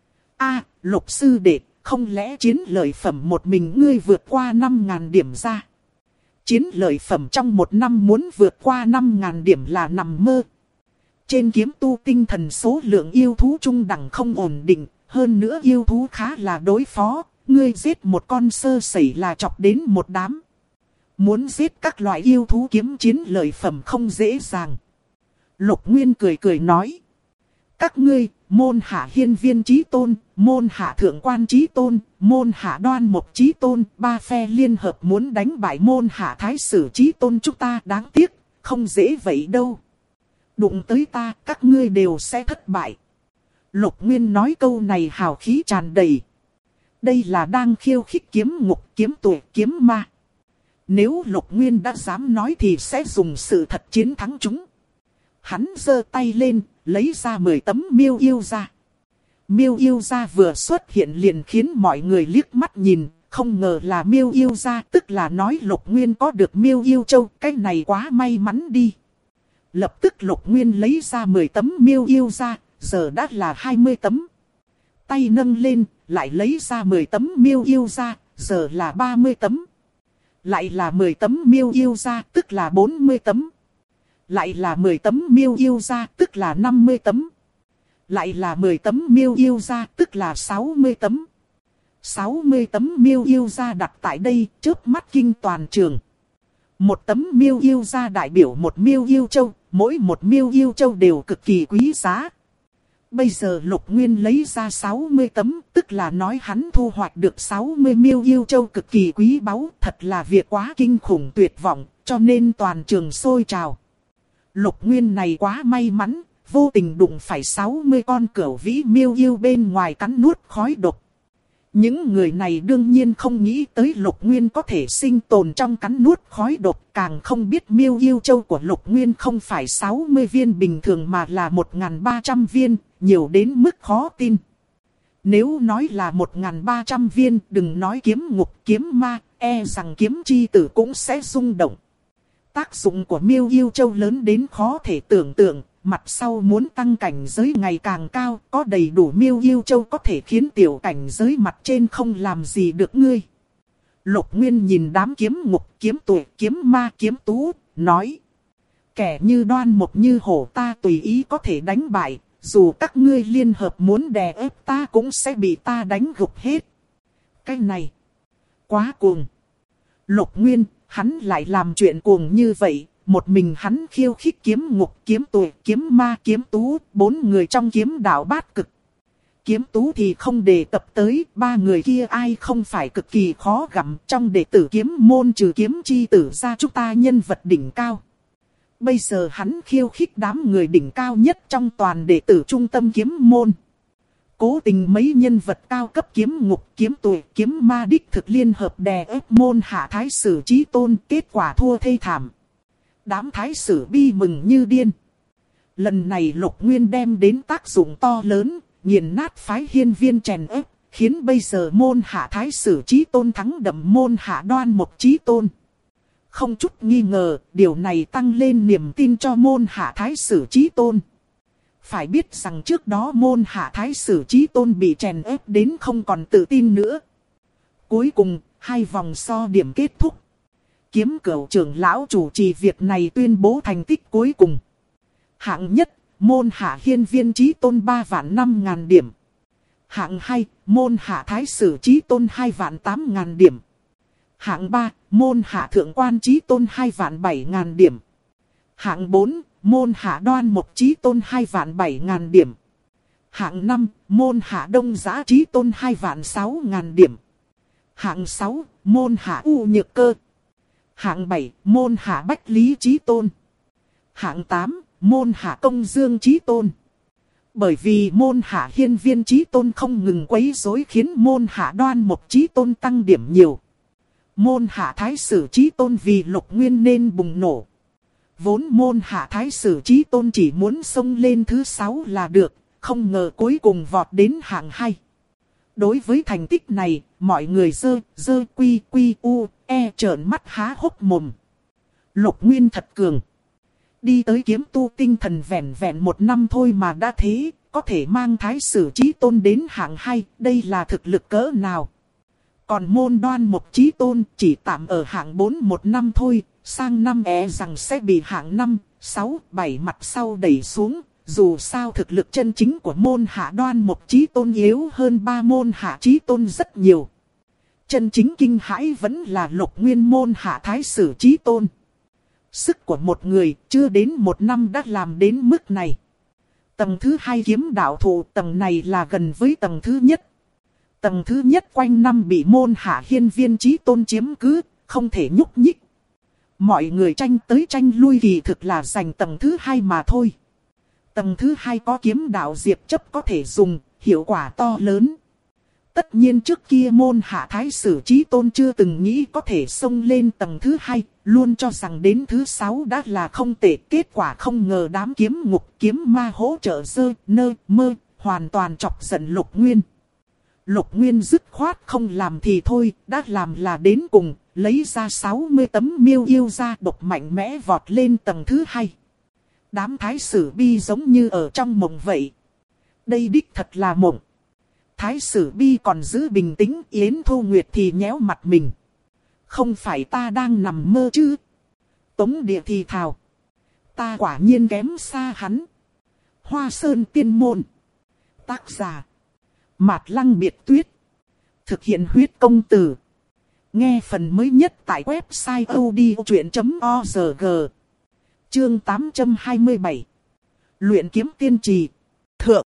Lục sư đệ, không lẽ chiến lợi phẩm một mình ngươi vượt qua 5.000 điểm ra? Chiến lợi phẩm trong một năm muốn vượt qua 5.000 điểm là nằm mơ. Trên kiếm tu tinh thần số lượng yêu thú trung đẳng không ổn định, hơn nữa yêu thú khá là đối phó, ngươi giết một con sơ sẩy là chọc đến một đám. Muốn giết các loại yêu thú kiếm chiến lợi phẩm không dễ dàng. Lục Nguyên cười cười nói. Các ngươi, môn hạ Hiên Viên Chí Tôn, môn hạ Thượng Quan Chí Tôn, môn hạ Đoan Mộc Chí Tôn, ba phe liên hợp muốn đánh bại môn hạ Thái Sử Chí Tôn chúng ta, đáng tiếc, không dễ vậy đâu. Đụng tới ta, các ngươi đều sẽ thất bại. Lục Nguyên nói câu này hào khí tràn đầy. Đây là đang khiêu khích kiếm ngục, kiếm tuổi, kiếm ma. Nếu Lục Nguyên đã dám nói thì sẽ dùng sự thật chiến thắng chúng. Hắn giơ tay lên, lấy ra 10 tấm miêu yêu ra. Miêu yêu ra vừa xuất hiện liền khiến mọi người liếc mắt nhìn, không ngờ là Miêu Yêu gia, tức là nói Lục Nguyên có được Miêu Yêu Châu, cái này quá may mắn đi. Lập tức Lục Nguyên lấy ra 10 tấm Miêu Yêu gia, giờ đã là 20 tấm. Tay nâng lên, lại lấy ra 10 tấm Miêu Yêu gia, giờ là 30 tấm. Lại là 10 tấm Miêu Yêu gia, tức là 40 tấm. Lại là 10 tấm Miêu Yêu gia, tức là 50 tấm. Lại là 10 tấm Miêu Yêu gia, tức là 60 tấm. 60 tấm Miêu Yêu gia đặt tại đây, chớp mắt kinh toàn trường. Một tấm Miêu Yêu gia đại biểu một Miêu Yêu Châu, mỗi một Miêu Yêu Châu đều cực kỳ quý giá. Bây giờ Lục Nguyên lấy ra 60 tấm, tức là nói hắn thu hoạch được 60 Miêu Yêu Châu cực kỳ quý báu, thật là việc quá kinh khủng tuyệt vọng, cho nên toàn trường sôi trào. Lục Nguyên này quá may mắn, vô tình đụng phải 60 con cẩu vĩ Miêu Yêu bên ngoài cắn nuốt khói độc. Những người này đương nhiên không nghĩ tới Lục Nguyên có thể sinh tồn trong cắn nuốt khói độc, càng không biết Miêu Yêu Châu của Lục Nguyên không phải 60 viên bình thường mà là 1.300 viên, nhiều đến mức khó tin. Nếu nói là 1.300 viên, đừng nói kiếm ngục kiếm ma, e rằng kiếm chi tử cũng sẽ rung động. Tác dụng của Miêu Yêu Châu lớn đến khó thể tưởng tượng. Mặt sau muốn tăng cảnh giới ngày càng cao, có đầy đủ Miêu Yêu Châu có thể khiến tiểu cảnh giới mặt trên không làm gì được ngươi. Lục Nguyên nhìn đám kiếm ngục, kiếm tuổi, kiếm ma, kiếm tú, nói. Kẻ như Đoan Mộc như hổ ta tùy ý có thể đánh bại, dù các ngươi liên hợp muốn đè ép ta cũng sẽ bị ta đánh gục hết. Cái này, quá cuồng. Lục Nguyên, hắn lại làm chuyện cuồng như vậy. Một mình hắn khiêu khích kiếm ngục, kiếm tuổi, kiếm ma, kiếm tú, 4 người trong kiếm đạo bát cực. Kiếm tú thì không đề cập tới, 3 người kia ai không phải cực kỳ khó gặm, trong đệ tử kiếm môn trừ kiếm chi tử ra chúng ta nhân vật đỉnh cao. Bây giờ hắn khiêu khích đám người đỉnh cao nhất trong toàn đệ tử trung tâm kiếm môn. Cố tình mấy nhân vật cao cấp kiếm ngục, kiếm tuổi, kiếm ma đích thực liên hợp đè ép môn hạ thái sử Chí Tôn, kết quả thua thê thảm. Đám thái sử bi mừng như điên. Lần này Lục Nguyên đem đến tác dụng to lớn, nghiền nát phái Hiên Viên chèn ép, khiến bây giờ môn hạ thái sử Chí Tôn thắng đậm môn hạ Đoan Mộc Chí Tôn. Không chút nghi ngờ, điều này tăng lên niềm tin cho môn hạ thái sử Chí Tôn. Phải biết rằng trước đó môn hạ thái sử Chí Tôn bị chèn ép đến không còn tự tin nữa. Cuối cùng, 2 vòng so điểm kết thúc. Kiếm Cửu trưởng lão chủ trì việc này tuyên bố thành tích cuối cùng. Hạng nhất, môn hạ Hiên Viên Chí Tôn 3.500.000 điểm. Hạng 2, môn hạ Thái Sử Chí Tôn 2.800.000 điểm. Hạng 3, môn hạ Thượng Quan Chí Tôn 2.700.000 điểm. Hạng 4, môn hạ Đoan Mộc Chí Tôn 2.700.000 điểm. Hạng 5, môn hạ Đông Giã Chí Tôn 2.600.000 điểm. Hạng 6, môn hạ U Nhược Cơ. Hạng 7, môn hạ Bách Lý Chí Tôn. Hạng 8, môn hạ Công Dương Chí Tôn. Bởi vì môn hạ Hiên Viên Chí Tôn không ngừng quấy rối khiến môn hạ Đoan Mộc Chí Tôn tăng điểm nhiều. Môn hạ Thái Sử Chí Tôn vì Lục Nguyên nên bùng nổ. Vốn môn hạ Thái Sử Chí Tôn chỉ muốn xông lên thứ 6 là được, không ngờ cuối cùng vọt đến hạng 2. Đối với thành tích này, mọi người dơ quy trợn mắt há hốc mồm. Lục Nguyên thật cường. Đi tới kiếm tu tinh thần vẹn vẹn 1 năm thôi mà đã thế, có thể mang Thái Sử Chí Tôn đến hạng 2, đây là thực lực cỡ nào. Còn môn Đoan Mộc Chí Tôn chỉ tạm ở hạng 4 1 năm thôi, sang năm rằng sẽ bị hạng 5, 6, 7 mặt sau đẩy xuống. Dù sao thực lực chân chính của môn hạ Đoan Mộc Chí Tôn yếu hơn 3 môn hạ Chí Tôn rất nhiều. Chân chính kinh hãi vẫn là Lục Nguyên môn hạ Thái Sử Chí Tôn. Sức của một người chưa đến 1 năm đã làm đến mức này. Tầng thứ 2 kiếm đạo thụ, tầng này là gần với tầng thứ nhất. Tầng thứ nhất quanh năm bị môn hạ Hiên Viên Chí Tôn chiếm cứ, không thể nhúc nhích. Mọi người tranh tới tranh lui kỳ thực là giành tầng thứ 2 mà thôi. Tầng thứ 2 có kiếm đạo diệp chấp có thể dùng, hiệu quả to lớn. Tất nhiên trước kia môn hạ Thái Sử Chí Tôn chưa từng nghĩ có thể xông lên tầng thứ 2, luôn cho rằng đến thứ 6 đã là không tệ. Kết quả không ngờ đám kiếm ngục kiếm ma hỗ trợ mơ, hoàn toàn chọc giận Lục Nguyên. Lục Nguyên dứt khoát không làm thì thôi, đã làm là đến cùng, lấy ra 60 tấm miêu yêu ra độc mạnh mẽ vọt lên tầng thứ 2. Đám thái sử bi giống như ở trong mộng vậy. Đây đích thật là mộng. Thái sử bi còn giữ bình tĩnh, Yến Thu Nguyệt thì nhéo mặt mình. Không phải ta đang nằm mơ chứ? Tống Địa thì thào. Ta quả nhiên kém xa hắn. Hoa Sơn Tiên Môn. Tác giả. Mạt Lăng Biệt Tuyết. Thực hiện huyết công từ. Nghe phần mới nhất tại website odchuyện.org. Chương 827. Luyện kiếm tiên trì. Thượng.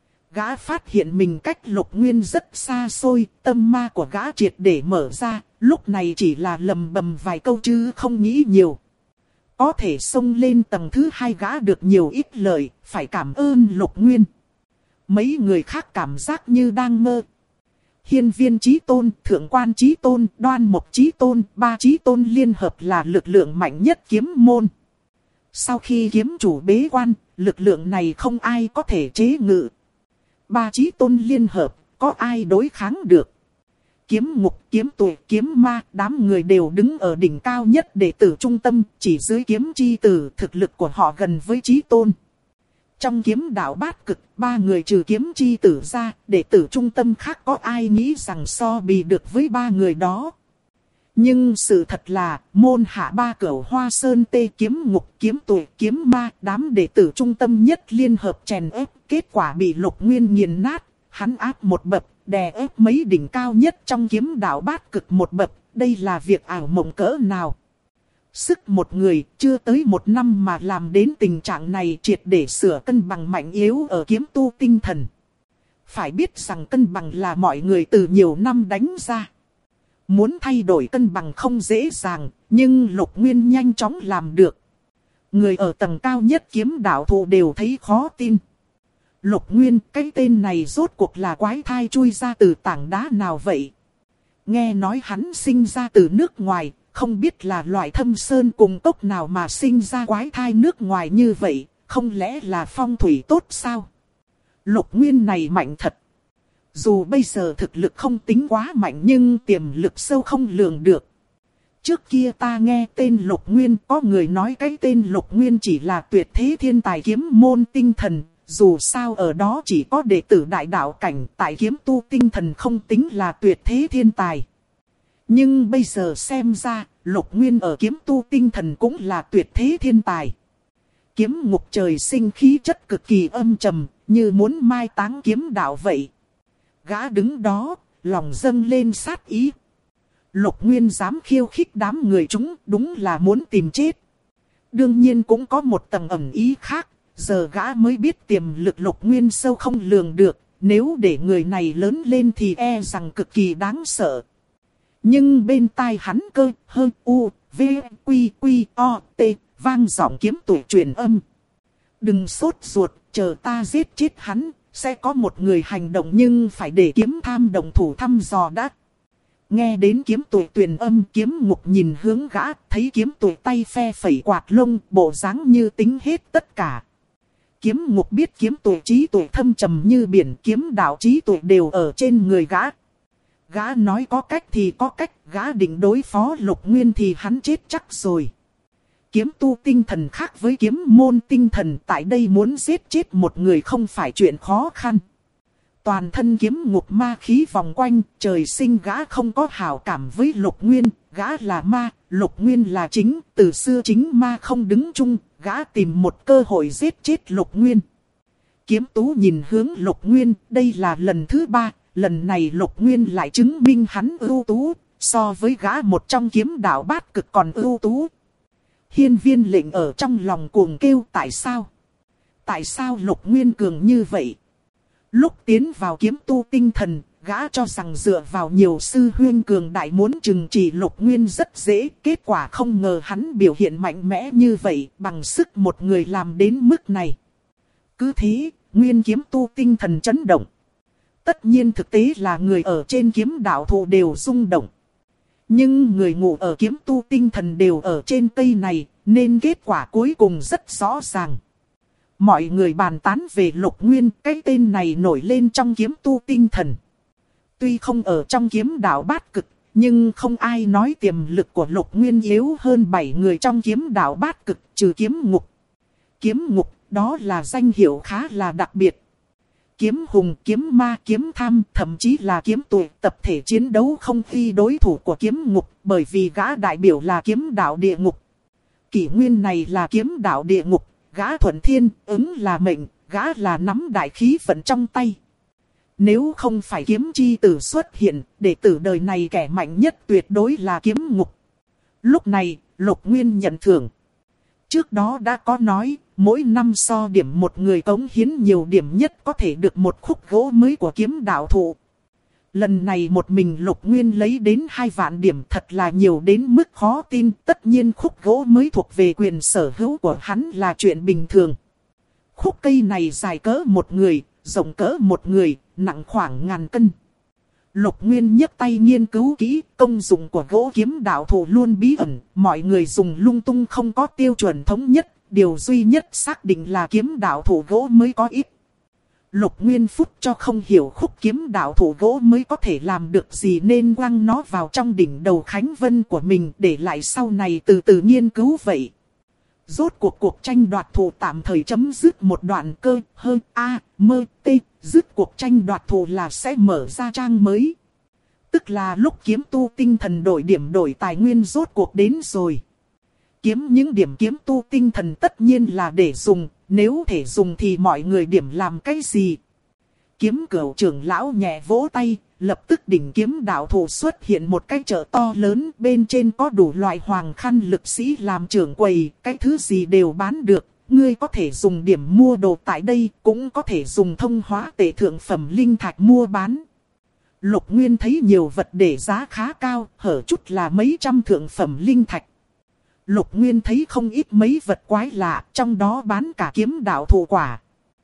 Gã phát hiện mình cách Lục Nguyên rất xa xôi, tâm ma của gã triệt để mở ra, lúc này chỉ là lầm bầm vài câu chứ không nghĩ nhiều. Có thể xông lên tầng thứ 2 gã được nhiều ít lợi, phải cảm ơn Lục Nguyên. Mấy người khác cảm giác như đang mơ. Hiên Viên Chí Tôn, Thượng Quan Chí Tôn, Đoan Mục Chí Tôn, 3 Chí Tôn liên hợp là lực lượng mạnh nhất kiếm môn. Sau khi kiếm chủ bế quan, lực lượng này không ai có thể chế ngự. 3 Chí Tôn liên hợp, có ai đối kháng được? Kiếm Ngục, Kiếm Tuệ, Kiếm Ma, đám người đều đứng ở đỉnh cao nhất đệ tử trung tâm, chỉ dưới Kiếm Chi Tử, thực lực của họ gần với Chí Tôn. Trong kiếm đạo bát cực, 3 người trừ Kiếm Chi Tử ra, đệ tử trung tâm khác có ai nghĩ rằng so bì được với 3 người đó. Nhưng sự thật là, môn hạ 3 cửu Hoa Sơn Tê, Kiếm Ngục, Kiếm Tuệ, Kiếm Ma, đám đệ tử trung tâm nhất liên hợp chèn ép, kết quả bị Lục Nguyên nghiền nát, hắn áp một bậc, đè ép mấy đỉnh cao nhất trong kiếm đạo bát cực một bậc, đây là việc ảo mộng cỡ nào. Sức một người chưa tới 1 năm mà làm đến tình trạng này, triệt để sửa cân bằng mạnh yếu ở kiếm tu tinh thần. Phải biết rằng cân bằng là mọi người từ nhiều năm đánh ra. Muốn thay đổi cân bằng không dễ dàng, nhưng Lục Nguyên nhanh chóng làm được. Người ở tầng cao nhất kiếm đạo thụ đều thấy khó tin. Lục Nguyên, cái tên này rốt cuộc là quái thai chui ra từ tảng đá nào vậy? Nghe nói hắn sinh ra từ nước ngoài, không biết là loại thâm sơn cùng cốc nào mà sinh ra quái thai nước ngoài như vậy, không lẽ là phong thủy tốt sao? Lục Nguyên này mạnh thật. Dù bây giờ thực lực không tính quá mạnh nhưng tiềm lực sâu không lường được. Trước kia ta nghe tên Lục Nguyên, có người nói cái tên Lục Nguyên chỉ là tuyệt thế thiên tài kiếm môn tinh thần. Dù sao ở đó chỉ có đệ tử đại đạo cảnh, tại kiếm tu tinh thần không tính là tuyệt thế thiên tài. Nhưng bây giờ xem ra, Lục Nguyên ở kiếm tu tinh thần cũng là tuyệt thế thiên tài. Kiếm Ngục trời sinh khí chất cực kỳ âm trầm, như muốn mai táng kiếm đạo vậy. Gã đứng đó, lòng dâng lên sát ý. Lục Nguyên dám khiêu khích đám người chúng, đúng là muốn tìm chết. Đương nhiên cũng có một tầng ẩn ý khác. Giờ gã mới biết tiềm lực Lục Nguyên sâu không lường được, nếu để người này lớn lên thì e rằng cực kỳ đáng sợ. Nhưng bên tai hắn cơ, hơ, u, v, quy, quy, o, t, vang giọng kiếm tuổi truyền âm. Đừng sốt ruột, chờ ta giết chết hắn, sẽ có một người hành động nhưng phải để kiếm tham động thủ thăm dò đã. Nghe đến kiếm tuổi truyền âm, Kiếm Ngục nhìn hướng gã, thấy kiếm tuổi tay phe phẩy quạt lông, bộ dáng như tính hết tất cả. Kiếm Ngục biết kiếm tuổi trí tuệ thâm trầm như biển, kiếm đạo trí tuệ đều ở trên người gã. Gã nói có cách thì có cách, gã định đối phó Lục Nguyên thì hắn chết chắc rồi. Kiếm tu tinh thần khác với kiếm môn tinh thần, tại đây muốn giết chết một người không phải chuyện khó khăn. Toàn thân Kiếm Ngục ma khí vòng quanh, trời sinh gã không có hảo cảm với Lục Nguyên, gã là ma, Lục Nguyên là chính, từ xưa chính ma không đứng chung, gã tìm một cơ hội giết chết Lục Nguyên. Kiếm Tú nhìn hướng Lục Nguyên, đây là lần thứ 3, lần này Lục Nguyên lại chứng minh hắn ưu tú, so với gã một trong kiếm đạo bát cực còn ưu tú. Hiên Viên Lệnh ở trong lòng cuồng kêu tại sao? Tại sao Lục Nguyên cường như vậy? Lúc tiến vào kiếm tu tinh thần, gã cho rằng dựa vào nhiều sư huyên cường đại muốn trừng trị Lục Nguyên rất dễ. Kết quả không ngờ hắn biểu hiện mạnh mẽ như vậy, bằng sức một người làm đến mức này. Cứ thế, nguyên kiếm tu tinh thần chấn động. Tất nhiên thực tế là người ở trên kiếm đạo thụ đều rung động. Nhưng người ngủ ở kiếm tu tinh thần đều ở trên cây này, nên kết quả cuối cùng rất rõ ràng. Mọi người bàn tán về Lục Nguyên, cái tên này nổi lên trong kiếm tu tinh thần. tuy không ở trong kiếm đạo bát cực, nhưng không ai nói tiềm lực của Lục Nguyên yếu hơn 7 người trong kiếm đạo bát cực, trừ kiếm ngục. Kiếm ngục, đó là danh hiệu khá là đặc biệt. Kiếm hùng, kiếm ma, kiếm tham, thậm chí là kiếm tuệ, tập thể chiến đấu không phi đối thủ của kiếm ngục, bởi vì gã đại biểu là kiếm đạo địa ngục. Kỷ nguyên này là kiếm đạo địa ngục, gã thuận thiên, ứng là mệnh, gã là nắm đại khí vận trong tay. Nếu không phải kiếm chi tử xuất hiện, đệ tử đời này kẻ mạnh nhất tuyệt đối là kiếm ngục. Lúc này, Lục Nguyên nhận thưởng. Trước đó đã có nói, mỗi năm so điểm một người cống hiến nhiều điểm nhất có thể được một khúc gỗ mới của kiếm đạo thụ. Lần này một mình Lục Nguyên lấy đến 2 vạn điểm, thật là nhiều đến mức khó tin. Tất nhiên khúc gỗ mới thuộc về quyền sở hữu của hắn là chuyện bình thường. Khúc cây này dài cỡ một người, rộng cỡ một người, nặng khoảng 1000 cân. Lục Nguyên nhấc tay nghiên cứu kỹ, công dụng của gỗ kiếm đạo thụ luôn bí ẩn, mọi người dùng lung tung không có tiêu chuẩn thống nhất, điều duy nhất xác định là kiếm đạo thụ gỗ mới có ít. Lục Nguyên phút cho không hiểu khúc kiếm đạo thụ gỗ mới có thể làm được gì nên quăng nó vào trong đỉnh đầu Khánh Vân của mình để lại sau này từ từ nghiên cứu vậy. Rốt cuộc tranh đoạt thù tạm thời chấm dứt một đoạn cơ, hơn A, mơ, T, dứt cuộc tranh đoạt thù là sẽ mở ra trang mới. Tức là lúc kiếm tu tinh thần đổi điểm đổi tài nguyên rốt cuộc đến rồi. Kiếm những điểm kiếm tu tinh thần tất nhiên là để dùng, nếu thể dùng thì mọi người điểm làm cái gì? Kiếm Cửu trưởng lão nhẹ vỗ tay, lập tức đỉnh kiếm đạo thụ xuất hiện một cái chợ to lớn, bên trên có đủ loại hoàng khăn lực sĩ làm trưởng quầy, cái thứ gì đều bán được. Ngươi có thể dùng điểm mua đồ tại đây, cũng có thể dùng thông hóa tệ thượng phẩm linh thạch mua bán. Lục Nguyên thấy nhiều vật để giá khá cao, hở chút là mấy trăm thượng phẩm linh thạch. Lục Nguyên thấy không ít mấy vật quái lạ, trong đó bán cả kiếm đạo thụ quả.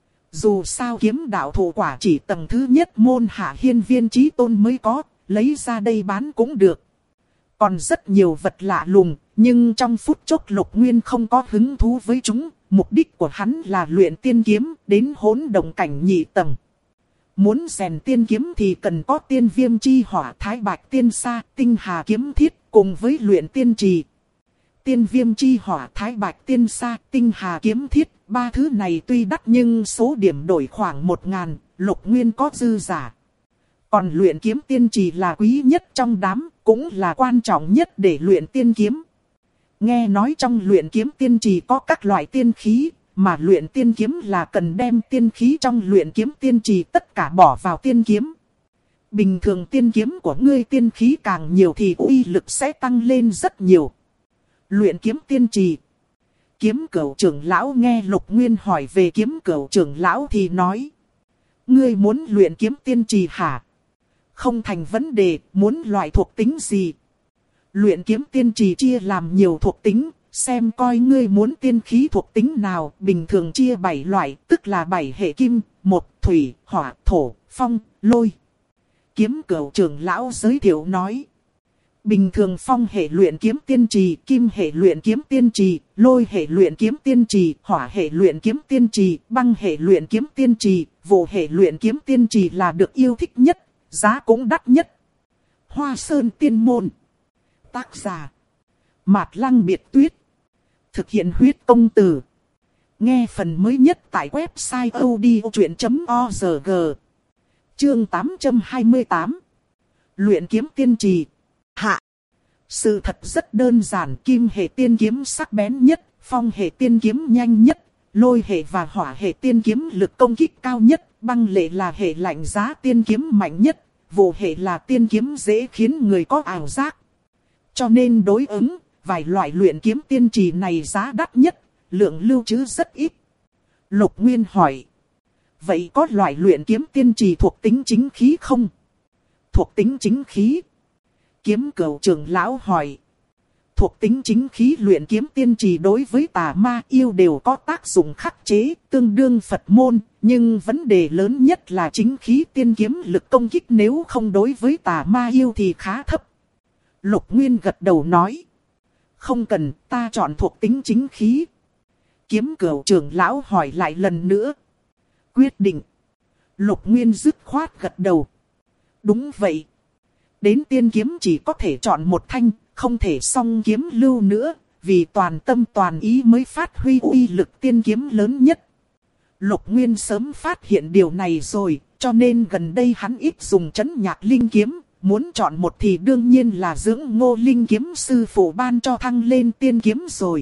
Dù sao kiếm đạo thụ quả chỉ tầng thứ nhất môn hạ hiên viên chí tôn mới có, lấy ra đây bán cũng được. Còn rất nhiều vật lạ lùng, nhưng trong phút chốc Lục Nguyên không có hứng thú với chúng. Mục đích của hắn là luyện tiên kiếm, đến hỗn động cảnh nhị tầng. Muốn rèn tiên kiếm thì cần có tiên viêm chi hỏa, thái bạch tiên sa, tinh hà kiếm thiết, cùng với luyện tiên trì. Tiên viêm chi hỏa, thái bạch tiên sa, tinh hà kiếm thiết, 3 thứ này tuy đắt nhưng số điểm đổi khoảng 1000, Lục Nguyên có dư giả. Còn luyện kiếm tiên trì là quý nhất trong đám, cũng là quan trọng nhất để luyện tiên kiếm. Nghe nói trong luyện kiếm tiên trì có các loại tiên khí, mà luyện tiên kiếm là cần đem tiên khí trong luyện kiếm tiên trì tất cả bỏ vào tiên kiếm. Bình thường tiên kiếm của ngươi tiên khí càng nhiều thì uy lực sẽ tăng lên rất nhiều. Luyện kiếm tiên trì. Kiếm Cửu trưởng lão nghe Lục Nguyên hỏi về Kiếm Cửu trưởng lão thì nói: ngươi muốn luyện kiếm tiên trì hả? Không thành vấn đề, muốn loại thuộc tính gì? Luyện kiếm tiên trì chia làm nhiều thuộc tính, xem coi ngươi muốn tiên khí thuộc tính nào. Bình thường chia 7 loại, tức là 7 hệ kim, mộc, thủy, hỏa, thổ, phong, lôi. Kiếm Cửu trưởng lão giới thiệu nói: bình thường phong hệ luyện kiếm tiên trì, kim hệ luyện kiếm tiên trì, lôi hệ luyện kiếm tiên trì, hỏa hệ luyện kiếm tiên trì, băng hệ luyện kiếm tiên trì, vụ hệ luyện kiếm tiên trì là được yêu thích nhất, giá cũng đắt nhất. Hoa Sơn Tiên Môn. Tác giả Mạt Lăng Biệt Tuyết. Thực hiện huyết công từ. Nghe phần mới nhất tại website odchuyện.org. Chương 828. Luyện kiếm tiên trì. Hạ. Sự thật rất đơn giản, kim hệ tiên kiếm sắc bén nhất, phong hệ tiên kiếm nhanh nhất, lôi hệ và hỏa hệ tiên kiếm lực công kích cao nhất, băng hệ là hệ lạnh giá tiên kiếm mạnh nhất, vụ hệ là tiên kiếm dễ khiến người có ảo giác. Cho nên đối ứng, vài loại luyện kiếm tiên trì này giá đắt nhất, lượng lưu trữ rất ít. Lục Nguyên hỏi: vậy có loại luyện kiếm tiên trì thuộc tính chính khí không? Thuộc tính chính khí? Kiếm Cửu trưởng lão hỏi. Thuộc tính chính khí luyện kiếm tiên trì đối với tà ma yêu đều có tác dụng khắc chế, tương đương Phật môn, nhưng vấn đề lớn nhất là chính khí tiên kiếm lực công kích nếu không đối với tà ma yêu thì khá thấp. Lục Nguyên gật đầu nói: không cần, ta chọn thuộc tính chính khí. Kiếm Cửu trưởng lão hỏi lại lần nữa. Quyết định. Lục Nguyên dứt khoát gật đầu. Đúng vậy. Đến tiên kiếm chỉ có thể chọn một thanh, không thể song kiếm lưu nữa, vì toàn tâm toàn ý mới phát huy uy lực tiên kiếm lớn nhất. Lục Nguyên sớm phát hiện điều này rồi, cho nên gần đây hắn ít dùng trấn nhạc linh kiếm, muốn chọn một thì đương nhiên là Dưỡng Ngô linh kiếm sư phụ ban cho thăng lên tiên kiếm rồi.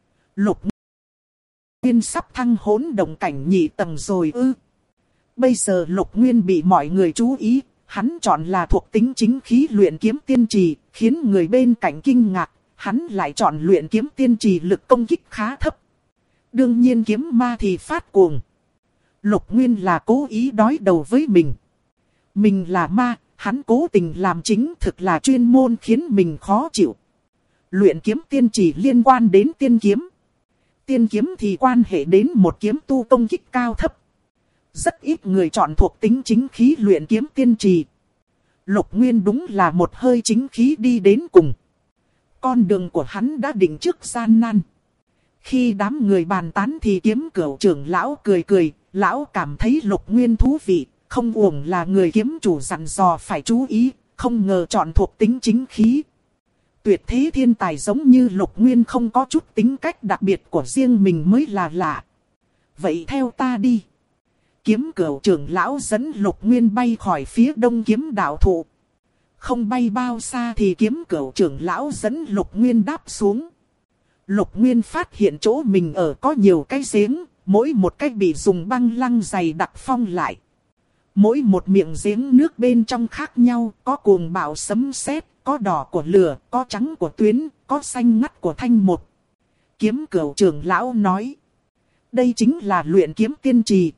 Lục Nguyên sắp thăng hỗn động cảnh nhị tầng rồi ư? Bây giờ Lục Nguyên bị mọi người chú ý, hắn chọn là thuộc tính chính khí luyện kiếm tiên trì, khiến người bên cạnh kinh ngạc, hắn lại chọn luyện kiếm tiên trì lực công kích khá thấp. Đương nhiên kiếm ma thì phát cuồng. Lục Nguyên là cố ý đối đầu với mình. Mình là ma, hắn cố tình làm chính thực là chuyên môn khiến mình khó chịu. Luyện kiếm tiên trì liên quan đến tiên kiếm. Tiên kiếm thì quan hệ đến một kiếm tu công kích cao thấp. Rất ít người chọn thuộc tính chính khí luyện kiếm tiên trì. Lục Nguyên đúng là một hơi chính khí đi đến cùng. Con đường của hắn đã định trước gian nan. Khi đám người bàn tán thì Kiếm Cửu trưởng lão cười cười, lão cảm thấy Lục Nguyên thú vị, không uổng là người kiếm chủ dặn dò phải chú ý, không ngờ chọn thuộc tính chính khí. Tuyệt thế thiên tài giống như Lục Nguyên không có chút tính cách đặc biệt của riêng mình mới là lạ. Vậy theo ta đi. Kiếm Cửu trưởng lão dẫn Lục Nguyên bay khỏi phía đông kiếm đạo thụ. Không bay bao xa thì Kiếm Cửu trưởng lão dẫn Lục Nguyên đáp xuống. Lục Nguyên phát hiện chỗ mình ở có nhiều cái giếng, mỗi một cái bị dùng băng lăng dày đặc phong lại. Mỗi một miệng giếng nước bên trong khác nhau, có cuồng bạo sấm sét, có đỏ của lửa, có trắng của tuyến, có xanh ngắt của thanh một. Kiếm Cửu trưởng lão nói, đây chính là luyện kiếm tiên trì.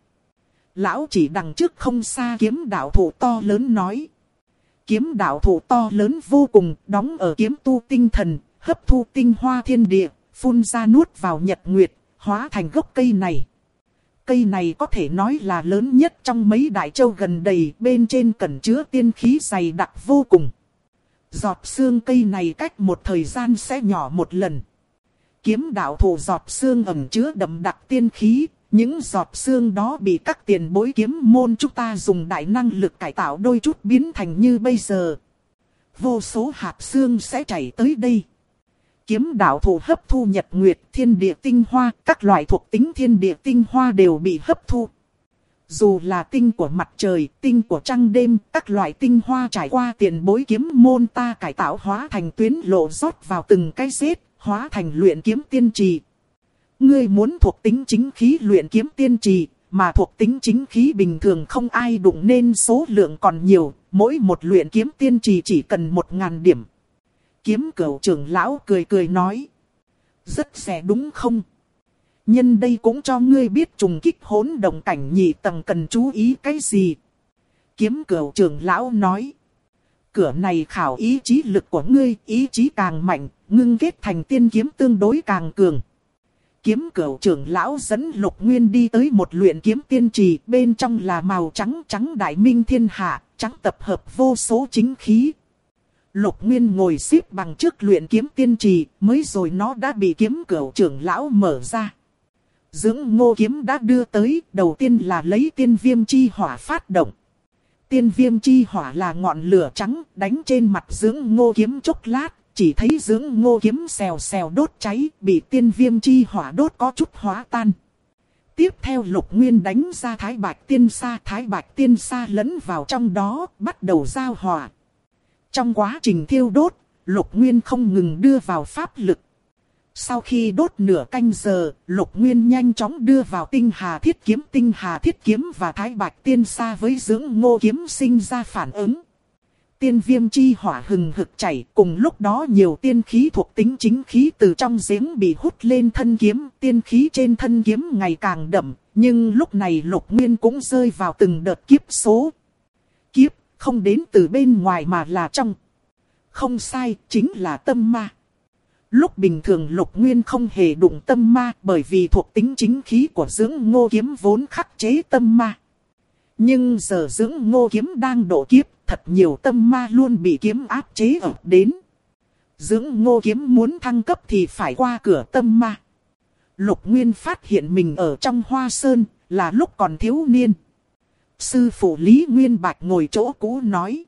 Lão chỉ đằng trước không xa kiếm đạo thụ to lớn nói. Kiếm đạo thụ to lớn vô cùng, đóng ở kiếm tu tinh thần, hấp thu tinh hoa thiên địa, phun ra nuốt vào nhật nguyệt, hóa thành gốc cây này. Cây này có thể nói là lớn nhất trong mấy đại châu gần đây, bên trên cẩn chứa tiên khí dày đặc vô cùng. Giọt xương cây này cách một thời gian sẽ nhỏ một lần. Kiếm đạo thụ giọt xương ẩn chứa đậm đặc tiên khí, những giọt xương đó bị các tiền bối kiếm môn chúng ta dùng đại năng lực cải tạo đôi chút biến thành như bây giờ. Vô số hạt xương sẽ chảy tới đây. Kiếm đạo thụ hấp thu nhật nguyệt, thiên địa tinh hoa, các loại thuộc tính thiên địa tinh hoa đều bị hấp thu. Dù là tinh của mặt trời, tinh của trăng đêm, các loại tinh hoa trải qua tiền bối kiếm môn ta cải tạo hóa thành tuyến lộ rót vào từng cái rết, hóa thành luyện kiếm tiên trì. Ngươi muốn thuộc tính chính khí luyện kiếm tiên trì, mà thuộc tính chính khí bình thường không ai đụng nên số lượng còn nhiều, mỗi một luyện kiếm tiên trì chỉ cần 1000 điểm. Kiếm Cửu trưởng lão cười cười nói, rất rẻ đúng không? Nhân đây cũng cho ngươi biết trùng kích hỗn động cảnh nhị tầng cần chú ý cái gì. Kiếm Cửu trưởng lão nói, cửa này khảo ý chí lực của ngươi, ý chí càng mạnh, ngưng kết thành tiên kiếm tương đối càng cường. Kiếm Cửu trưởng lão dẫn Lục Nguyên đi tới một luyện kiếm tiên trì, bên trong là màu trắng trắng đại minh thiên hạ, trắng tập hợp vô số chính khí. Lục Nguyên ngồi xếp bằng trước luyện kiếm tiên trì, mới rồi nó đã bị Kiếm Cửu trưởng lão mở ra. Dưỡng Ngô kiếm đã đưa tới, đầu tiên là lấy tiên viêm chi hỏa phát động. Tiên viêm chi hỏa là ngọn lửa trắng, đánh trên mặt Dưỡng Ngô kiếm chốc lát, chỉ thấy Dưỡng Ngô kiếm xèo xèo đốt cháy, bị tiên viêm chi hỏa đốt có chút hóa tan. Tiếp theo Lục Nguyên đánh ra Thái Bạch Tiên Sa lẫn vào trong đó, bắt đầu giao hỏa. Trong quá trình thiêu đốt, Lục Nguyên không ngừng đưa vào pháp lực. Sau khi đốt nửa canh giờ, Lục Nguyên nhanh chóng đưa vào Tinh Hà Thiết Kiếm và Thái Bạch Tiên Sa với Dưỡng Ngô kiếm sinh ra phản ứng. Tiên viêm chi hỏa hừng hực chảy, cùng lúc đó nhiều tiên khí thuộc tính chính khí từ trong giếng bị hút lên thân kiếm, tiên khí trên thân kiếm ngày càng đậm, nhưng lúc này Lục Nguyên cũng rơi vào từng đợt kiếp số. Kiếp không đến từ bên ngoài mà là trong. Không sai, chính là tâm ma. Lúc bình thường Lục Nguyên không hề đụng tâm ma, bởi vì thuộc tính chính khí của Dưỡng Ngô kiếm vốn khắc chế tâm ma. Nhưng giờ Dưỡng Ngô kiếm đang độ kiếp, thật nhiều tâm ma luôn bị kiếm áp chế ập đến. Dưỡng Ngô kiếm muốn thăng cấp thì phải qua cửa tâm ma. Lục Nguyên phát hiện mình ở trong Hoa Sơn, là lúc còn thiếu niên. Sư phụ Lý Nguyên Bạch ngồi chỗ cũ nói.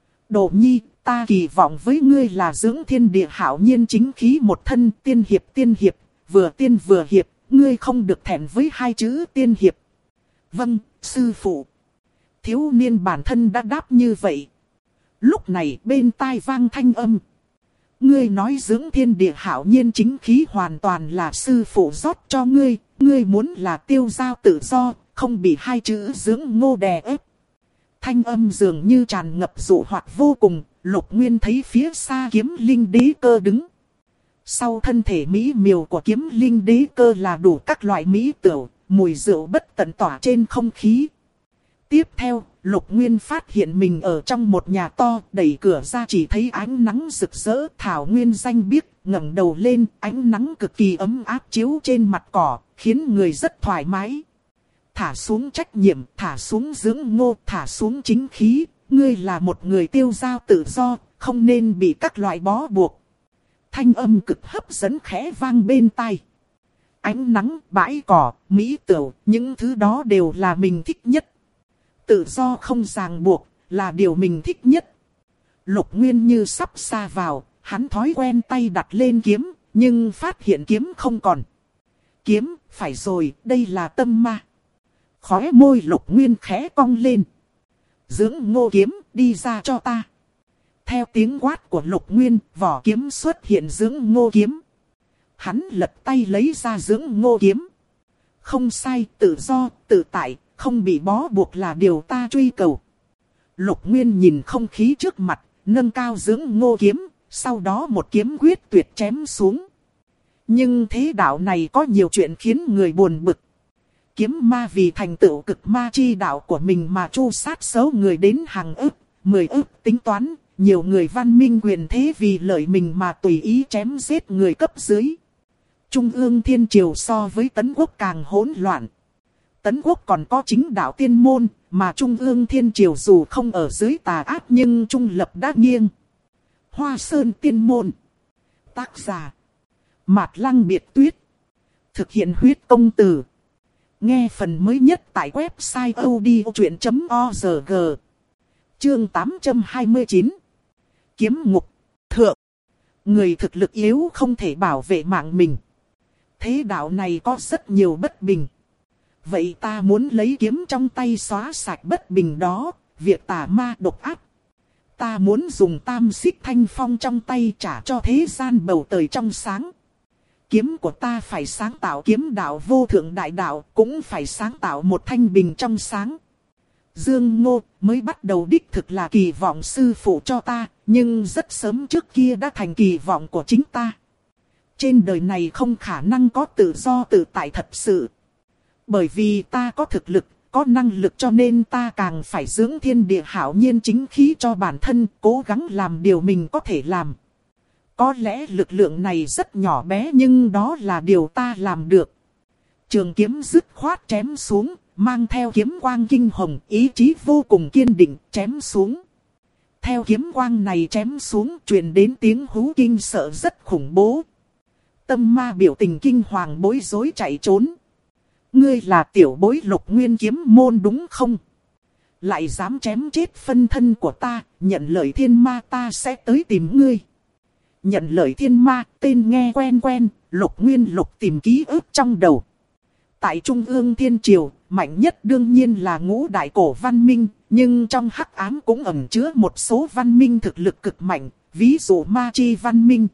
Đồ nhi, ta kỳ vọng với ngươi là dưỡng thiên địa hảo nhiên chính khí một thân tiên hiệp, vừa tiên vừa hiệp, ngươi không được thẹn với hai chữ tiên hiệp. Vâng, sư phụ. Thiếu niên bản thân đã đáp như vậy. Lúc này bên tai vang thanh âm. Ngươi nói dưỡng thiên địa hảo nhiên chính khí hoàn toàn là sư phụ rót cho ngươi. Ngươi muốn là tiêu giao tự do, không bị hai chữ dưỡng ngô đè ép. Thanh âm dường như tràn ngập dụ hoặc vô cùng. Lục Nguyên thấy phía xa kiếm linh đế cơ đứng. Sau thân thể mỹ miều của kiếm linh đế cơ là đủ các loại mỹ tửu, mùi rượu bất tận tỏa trên không khí. Tiếp theo, Lục Nguyên phát hiện mình ở trong một nhà to, đẩy cửa ra chỉ thấy ánh nắng rực rỡ, thảo nguyên xanh biếc, ngẩng đầu lên, ánh nắng cực kỳ ấm áp chiếu trên mặt cỏ, khiến người rất thoải mái. Thả xuống trách nhiệm, thả xuống dưỡng ngô, thả xuống chính khí, ngươi là một người tiêu giao tự do, không nên bị các loại bó buộc. Thanh âm cực hấp dẫn khẽ vang bên tai. Ánh nắng, bãi cỏ, mỹ tửu, những thứ đó đều là mình thích nhất. Tự do không ràng buộc, là điều mình thích nhất. Lục Nguyên như sắp xa vào, hắn thói quen tay đặt lên kiếm, nhưng phát hiện kiếm không còn. Kiếm, phải rồi, đây là tâm ma. Khóe môi Lục Nguyên khẽ cong lên. Dưỡng ngô kiếm, đi ra cho ta. Theo tiếng quát của Lục Nguyên, vỏ kiếm xuất hiện dưỡng ngô kiếm. Hắn lật tay lấy ra dưỡng ngô kiếm. Không sai, tự do, tự tại, không bị bó buộc là điều ta truy cầu. Lục Nguyên nhìn không khí trước mặt, nâng cao dưỡng ngô kiếm, sau đó một kiếm quyết tuyệt chém xuống. Nhưng thế đạo này có nhiều chuyện khiến người buồn bực. Kiếm ma vì thành tựu cực ma chi đạo của mình mà tru sát số người đến hàng ức, 10 ức tính toán. Nhiều người văn minh quyền thế vì lợi mình mà tùy ý chém giết người cấp dưới. Trung ương thiên triều so với Tấn quốc càng hỗn loạn. Tấn quốc còn có chính đạo tiên môn, mà Trung ương thiên triều dù không ở dưới tà ác nhưng trung lập đã nghiêng. Hoa Sơn tiên môn. Tác giả. Mạt Lăng Biệt Tuyết. Thực hiện huyết công từ. Nghe phần mới nhất tại website odchuyện.org. Chương 829. Kiếm ngục. Thượng. Người thực lực yếu không thể bảo vệ mạng mình. Thế đạo này có rất nhiều bất bình. Vậy ta muốn lấy kiếm trong tay xóa sạch bất bình đó, việc tà ma độc ác. Ta muốn dùng tam xích thanh phong trong tay trả cho thế gian bầu trời trong sáng. Kiếm của ta phải sáng tạo kiếm đạo vô thượng đại đạo, cũng phải sáng tạo một thanh bình trong sáng. Dương Ngô mới bắt đầu đích thực là kỳ vọng sư phụ cho ta, nhưng rất sớm trước kia đã thành kỳ vọng của chính ta. Trên đời này không khả năng có tự do tự tại thật sự. Bởi vì ta có thực lực, có năng lực cho nên ta càng phải dưỡng thiên địa hảo nhiên chính khí cho bản thân, cố gắng làm điều mình có thể làm. Có lẽ lực lượng này rất nhỏ bé nhưng đó là điều ta làm được. Trường kiếm dứt khoát chém xuống, mang theo kiếm quang kinh hồng, ý chí vô cùng kiên định, chém xuống. Theo kiếm quang này chém xuống, truyền đến tiếng hú kinh sợ rất khủng bố. Tâm ma biểu tình kinh hoàng bối rối chạy trốn. Ngươi là tiểu bối Lục Nguyên kiếm môn đúng không? Lại dám chém chết phân thân của ta, nhận lời thiên ma ta sẽ tới tìm ngươi. Nhận lời thiên ma, tên nghe quen quen, Lục Nguyên lục tìm ký ức trong đầu. Tại Trung ương thiên triều, mạnh nhất đương nhiên là ngũ đại cổ văn minh, nhưng trong hắc ám cũng ẩn chứa một số văn minh thực lực cực mạnh, ví dụ ma chi văn minh.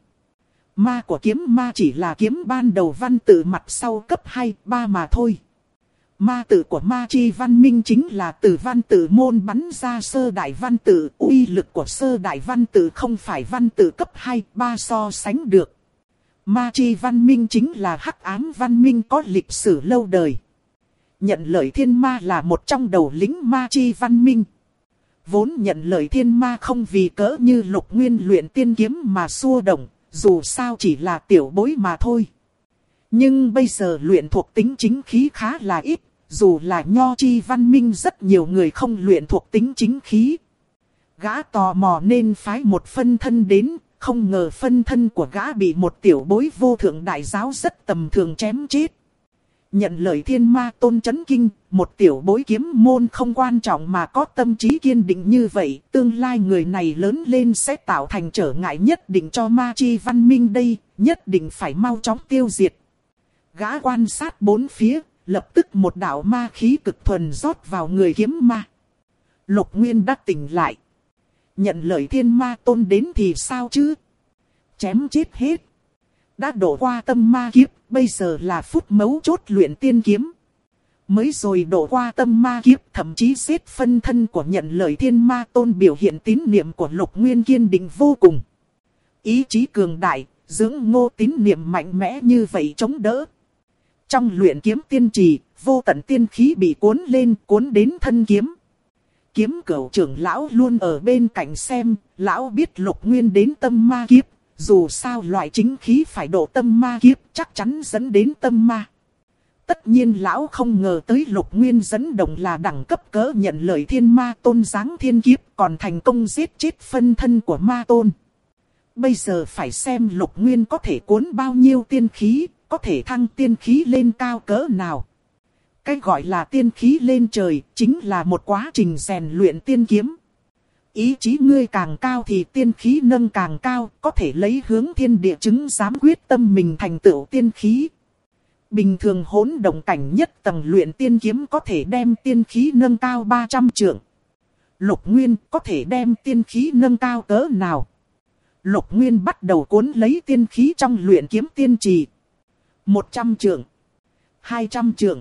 Ma của kiếm ma chỉ là kiếm ban đầu văn tự mặt sau cấp 2, 3 mà thôi. Ma tự của ma chi văn minh chính là từ văn tự môn bắn ra sơ đại văn tự, uy lực của sơ đại văn tự không phải văn tự cấp 2, 3 so sánh được. Ma chi văn minh chính là hắc ám văn minh có lịch sử lâu đời. Nhận lời thiên ma là một trong đầu lĩnh ma chi văn minh. Vốn nhận lời thiên ma không vì cỡ như Lục Nguyên luyện tiên kiếm mà xua động, dù sao chỉ là tiểu bối mà thôi. Nhưng bây giờ luyện thuộc tính chính khí khá là ít, dù là nho chi văn minh rất nhiều người không luyện thuộc tính chính khí. Gã tò mò nên phái một phân thân đến, không ngờ phân thân của gã bị một tiểu bối vô thượng đại giáo rất tầm thường chém chết. Nhận lời Thiên Ma Tôn chấn kinh, một tiểu bối kiếm môn không quan trọng mà có tâm trí kiên định như vậy, tương lai người này lớn lên sẽ tạo thành trở ngại nhất định cho ma chi văn minh đây, nhất định phải mau chóng tiêu diệt. Gã quan sát bốn phía, lập tức một đạo ma khí cực thuần rót vào người kiếm ma. Lục Nguyên đã tỉnh lại. Nhận lời Thiên Ma Tôn đến thì sao chứ? Chém chết hết. Đã đổ qua tâm ma kiếp, bây giờ là phút mấu chốt luyện tiên kiếm. Mới rồi đổ qua tâm ma kiếp, thậm chí giết phân thân của nhận lời Thiên Ma Tôn, biểu hiện tín niệm của Lục Nguyên kiên định vô cùng. Ý chí cường đại, dưỡng ngô tín niệm mạnh mẽ như vậy chống đỡ. Trong luyện kiếm tiên trì, vô tận tiên khí bị cuốn lên, cuốn đến thân kiếm. Kiếm Cửu trưởng lão luôn ở bên cạnh xem, lão biết Lục Nguyên đến tâm ma kiếp. Dù sao loại chính khí phải độ tâm ma kiếp chắc chắn dẫn đến tâm ma. Tất nhiên lão không ngờ tới Lục Nguyên dẫn động là đẳng cấp cỡ nhận lời Thiên Ma Tôn giáng thiên kiếp, còn thành công giết chết phân thân của ma tôn. Bây giờ phải xem Lục Nguyên có thể cuốn bao nhiêu tiên khí, có thể thăng tiên khí lên cao cỡ nào. Cái gọi là tiên khí lên trời chính là một quá trình rèn luyện tiên kiếm. Ý chí ngươi càng cao thì tiên khí nâng càng cao, có thể lấy hướng thiên địa chứng dám quyết tâm mình thành tựu tiên khí. Bình thường hỗn động cảnh nhất tầng luyện tiên kiếm có thể đem tiên khí nâng cao 300 trượng. Lục Nguyên có thể đem tiên khí nâng cao cỡ nào? Lục Nguyên bắt đầu cuốn lấy tiên khí trong luyện kiếm tiên trì. 100 trượng, 200 trượng,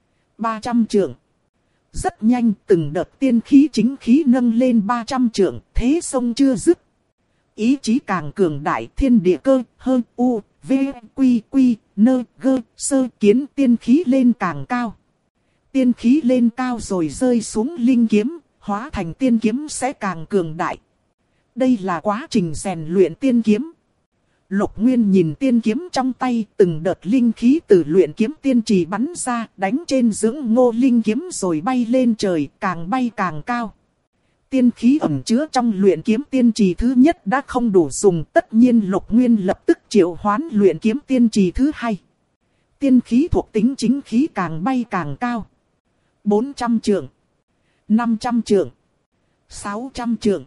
300 trượng. Rất nhanh, từng đợt tiên khí chính khí nâng lên 300 trượng, thế sông chưa dứt. Ý chí càng cường đại, thiên địa cơ, hơn u, v, quy, quy, nơ, gơ, sơ kiến tiên khí lên càng cao. Tiên khí lên cao rồi rơi xuống linh kiếm, hóa thành tiên kiếm sẽ càng cường đại. Đây là quá trình rèn luyện tiên kiếm. Lục Nguyên nhìn tiên kiếm trong tay, từng đợt linh khí từ luyện kiếm tiên trì bắn ra, đánh trên dưỡng ngô linh kiếm rồi bay lên trời, càng bay càng cao. Tiên khí ẩn chứa trong luyện kiếm tiên trì thứ nhất đã không đủ dùng, tất nhiên Lục Nguyên lập tức triệu hoán luyện kiếm tiên trì thứ hai. Tiên khí thuộc tính chính khí càng bay càng cao. 400 trượng, 500 trượng, 600 trượng,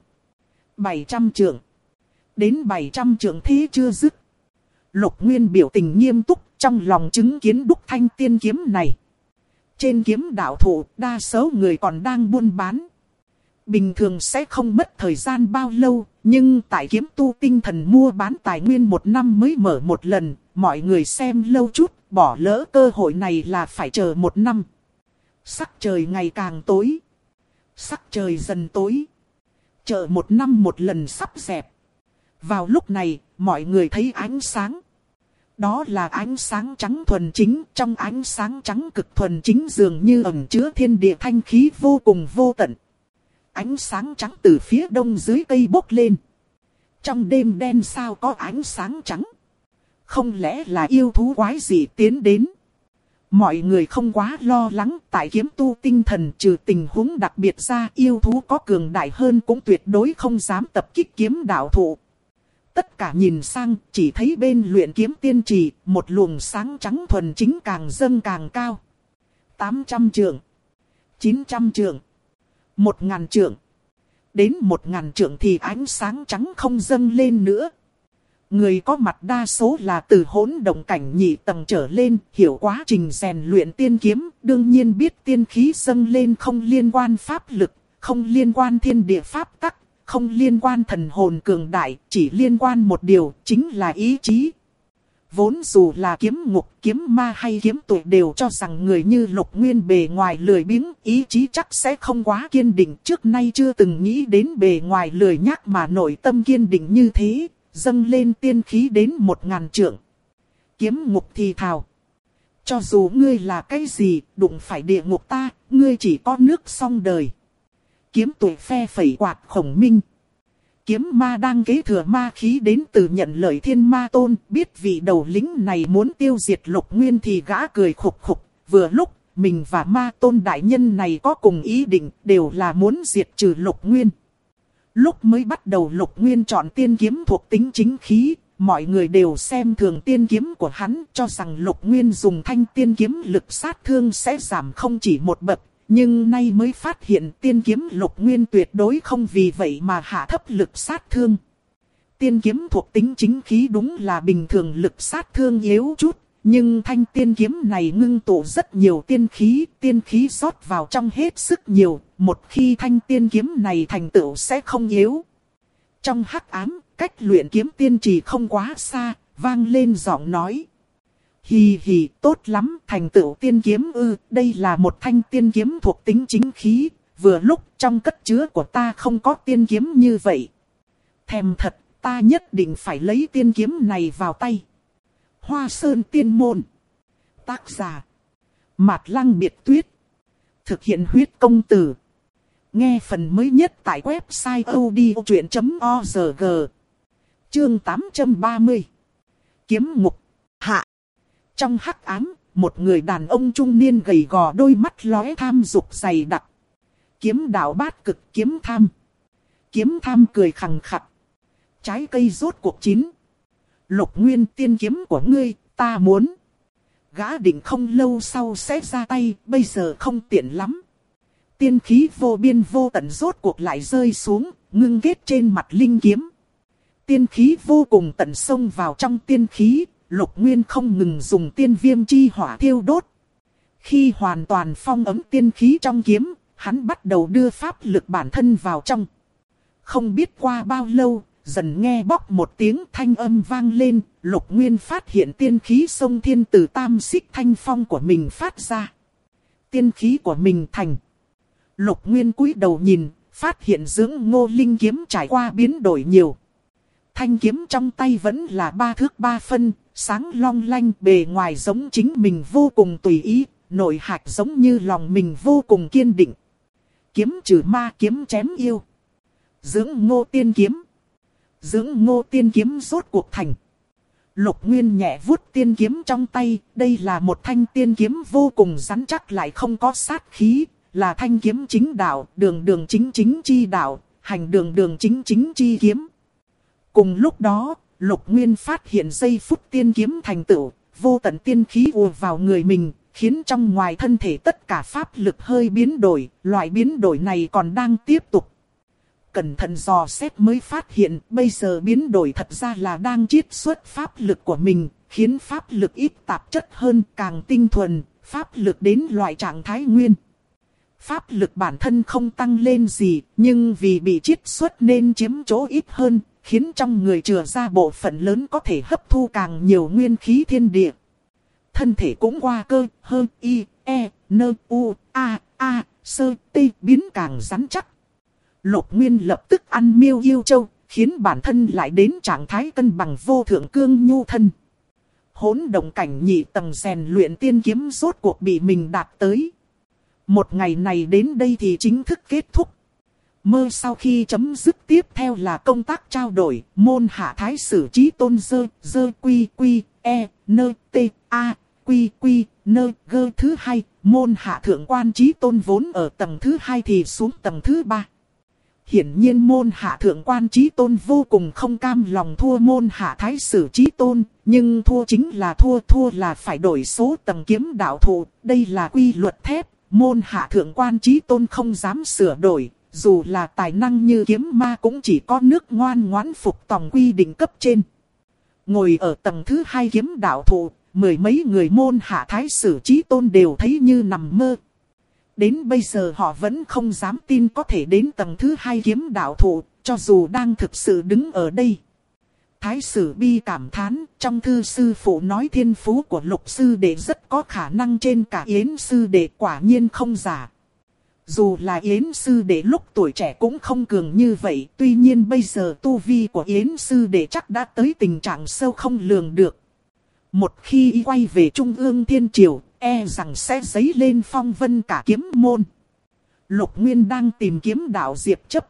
700 trượng. Đến 700 trượng thế chưa dứt. Lục Nguyên biểu tình nghiêm túc, trong lòng chứng kiến đúc thanh tiên kiếm này. Trên kiếm đạo thụ, đa số người còn đang buôn bán. Bình thường sẽ không mất thời gian bao lâu, nhưng tại kiếm tu tinh thần mua bán tài nguyên một năm mới mở một lần, mọi người xem lâu chút, bỏ lỡ cơ hội này là phải chờ một năm. Sắc trời ngày càng tối. Sắc trời dần tối. Chờ một năm một lần sắp dẹp. Vào lúc này, mọi người thấy ánh sáng. Đó là ánh sáng trắng thuần chính, trong ánh sáng trắng cực thuần chính dường như ẩn chứa thiên địa thanh khí vô cùng vô tận. Ánh sáng trắng từ phía đông dưới cây bốc lên. Trong đêm đen sao có ánh sáng trắng? Không lẽ là yêu thú quái gì tiến đến? Mọi người không quá lo lắng, tại kiếm tu tinh thần trừ tình huống đặc biệt ra, yêu thú có cường đại hơn cũng tuyệt đối không dám tập kích kiếm đạo thụ. Tất cả nhìn sang, chỉ thấy bên luyện kiếm tiên trì, một luồng sáng trắng thuần chính càng dâng càng cao. 800 trượng, 900 trượng, 1000 trượng. Đến 1000 trượng thì ánh sáng trắng không dâng lên nữa. Người có mặt đa số là từ hỗn động cảnh nhị tầng trở lên, hiểu quá trình rèn luyện tiên kiếm, đương nhiên biết tiên khí dâng lên không liên quan pháp lực, không liên quan thiên địa pháp tắc, không liên quan thần hồn cường đại, chỉ liên quan một điều, chính là ý chí. Vốn dù là kiếm ngục, kiếm ma hay kiếm tụ đều cho rằng người như Lục Nguyên bề ngoài lười biếng, ý chí chắc sẽ không quá kiên định. Trước nay chưa từng nghĩ đến bề ngoài lười nhác mà nội tâm kiên định như thế, dâng lên tiên khí đến 1000 trượng. Kiếm ngục thì thào. Cho dù ngươi là cái gì, đụng phải địa ngục ta, ngươi chỉ có nước xong đời. Kiếm tụ phe phẩy quạt khổng minh. Kiếm ma đang kế thừa ma khí đến từ nhận lời Thiên Ma Tôn, biết vị đầu lĩnh này muốn tiêu diệt Lục Nguyên thì gã cười khục khục. Vừa lúc, mình và Ma Tôn đại nhân này có cùng ý định, đều là muốn diệt trừ Lục Nguyên. Lúc mới bắt đầu Lục Nguyên chọn tiên kiếm thuộc tính chính khí, mọi người đều xem thường tiên kiếm của hắn, cho rằng Lục Nguyên dùng thanh tiên kiếm lực sát thương sẽ giảm không chỉ một bậc. Nhưng nay mới phát hiện tiên kiếm Lục Nguyên tuyệt đối không vì vậy mà hạ thấp lực sát thương. Tiên kiếm thuộc tính chính khí đúng là bình thường lực sát thương yếu chút. Nhưng thanh tiên kiếm này ngưng tụ rất nhiều tiên khí rót vào trong hết sức nhiều. Một khi thanh tiên kiếm này thành tựu sẽ không yếu. Trong hắc ám, cách luyện kiếm tiên trì không quá xa, vang lên giọng nói. Hì hì, tốt lắm, thành tựu tiên kiếm ư, đây là một thanh tiên kiếm thuộc tính chính khí, vừa lúc trong cất chứa của ta không có tiên kiếm như vậy. Thèm thật, ta nhất định phải lấy tiên kiếm này vào tay. Hoa Sơn Tiên Môn. Tác giả Mạt Lăng Biệt Tuyết. Thực hiện huyết công từ. Nghe phần mới nhất tại website odchuyện.org. Chương 830. Kiếm ngục. Hạ. Trong hắc ám, một người đàn ông trung niên gầy gò, đôi mắt lóe tham dục dày đặc. Kiếm đạo bát cực, kiếm tham. Kiếm tham cười khằng khặc. Trái cây rốt cuộc chín. Lục Nguyên, tiên kiếm của ngươi, ta muốn. Gã định không lâu sau sẽ ra tay, bây giờ không tiện lắm. Tiên khí vô biên vô tận rốt cuộc lại rơi xuống, ngưng kết trên mặt linh kiếm. Tiên khí vô cùng tận xông vào trong tiên khí, Lục Nguyên không ngừng dùng tiên viêm chi hỏa thiêu đốt. Khi hoàn toàn phong ấm tiên khí trong kiếm, hắn bắt đầu đưa pháp lực bản thân vào trong. Không biết qua bao lâu, dần nghe bóc một tiếng thanh âm vang lên, Lục Nguyên phát hiện tiên khí sông thiên từ tam xích thanh phong của mình phát ra. Tiên khí của mình thành. Lục Nguyên cúi đầu nhìn, phát hiện dưỡng ngô linh kiếm trải qua biến đổi nhiều. Thanh kiếm trong tay vẫn là 3 thước 3 phân, sáng long lanh, bề ngoài giống chính mình vô cùng tùy ý, nội hạch giống như lòng mình vô cùng kiên định. Kiếm trừ ma, kiếm chém yêu. Dưỡng ngô tiên kiếm. Dưỡng ngô tiên kiếm rốt cuộc thành. Lục Nguyên nhẹ vuốt tiên kiếm trong tay, đây là một thanh tiên kiếm vô cùng rắn chắc lại không có sát khí, là thanh kiếm chính đạo, đường đường chính chính chi đạo, hành đường đường chính chính chi kiếm. Cùng lúc đó, Lục Nguyên phát hiện giây phút tiên kiếm thành tựu, vô tận tiên khí ùa vào người mình, khiến trong ngoài thân thể tất cả pháp lực hơi biến đổi, loại biến đổi này còn đang tiếp tục. Cẩn thận dò xét mới phát hiện, bây giờ biến đổi thật ra là đang chiết xuất pháp lực của mình, khiến pháp lực ít tạp chất hơn, càng tinh thuần, pháp lực đến loại trạng thái nguyên. Pháp lực bản thân không tăng lên gì, nhưng vì bị chiết xuất nên chiếm chỗ ít hơn, khiến trong người chừa ra bộ phận lớn có thể hấp thu càng nhiều nguyên khí thiên địa. Thân thể cũng qua cơ, hơn, y, e, nơ, u, a, sơ, t biến càng rắn chắc. Lục Nguyên lập tức ăn miêu yêu châu, khiến bản thân lại đến trạng thái cân bằng vô thượng cương nhu thân. Hỗn động cảnh nhị tầng rèn luyện tiên kiếm rốt cuộc bị mình đạt tới. Một ngày này đến đây thì chính thức kết thúc. Mơ sau khi chấm dứt tiếp theo là công tác trao đổi, môn hạ thái sử chí tôn dơ quy quy, e, nơ, t, a, quy quy, nơ, gơ thứ hai, môn hạ thượng quan chí tôn vốn ở tầng thứ hai thì xuống tầng thứ ba. Hiển nhiên môn hạ thượng quan chí tôn vô cùng không cam lòng thua môn hạ thái sử chí tôn, nhưng thua chính là thua là phải đổi số tầng kiếm đạo thụ, đây là quy luật thép, môn hạ thượng quan chí tôn không dám sửa đổi, dù là tài năng như kiếm ma cũng chỉ có nước ngoan ngoãn phục tòng quy định cấp trên. Ngồi ở tầng thứ hai kiếm đạo thụ, mười mấy người môn hạ thái sử chí tôn đều thấy như nằm mơ. Đến bây giờ họ vẫn không dám tin có thể đến tầng thứ hai kiếm đạo thụ, cho dù đang thực sự đứng ở đây. Thái sử bi cảm thán, trong thư sư phụ nói thiên phú của Lục sư đệ rất có khả năng trên cả Yến sư đệ, quả nhiên không giả. Dù là Yến sư đệ lúc tuổi trẻ cũng không cường như vậy, tuy nhiên bây giờ tu vi của Yến sư đệ chắc đã tới tình trạng sâu không lường được. Một khi quay về Trung ương Thiên Triều, e rằng sẽ dấy lên phong vân cả kiếm môn. Lục Nguyên đang tìm kiếm đạo Diệp Chấp.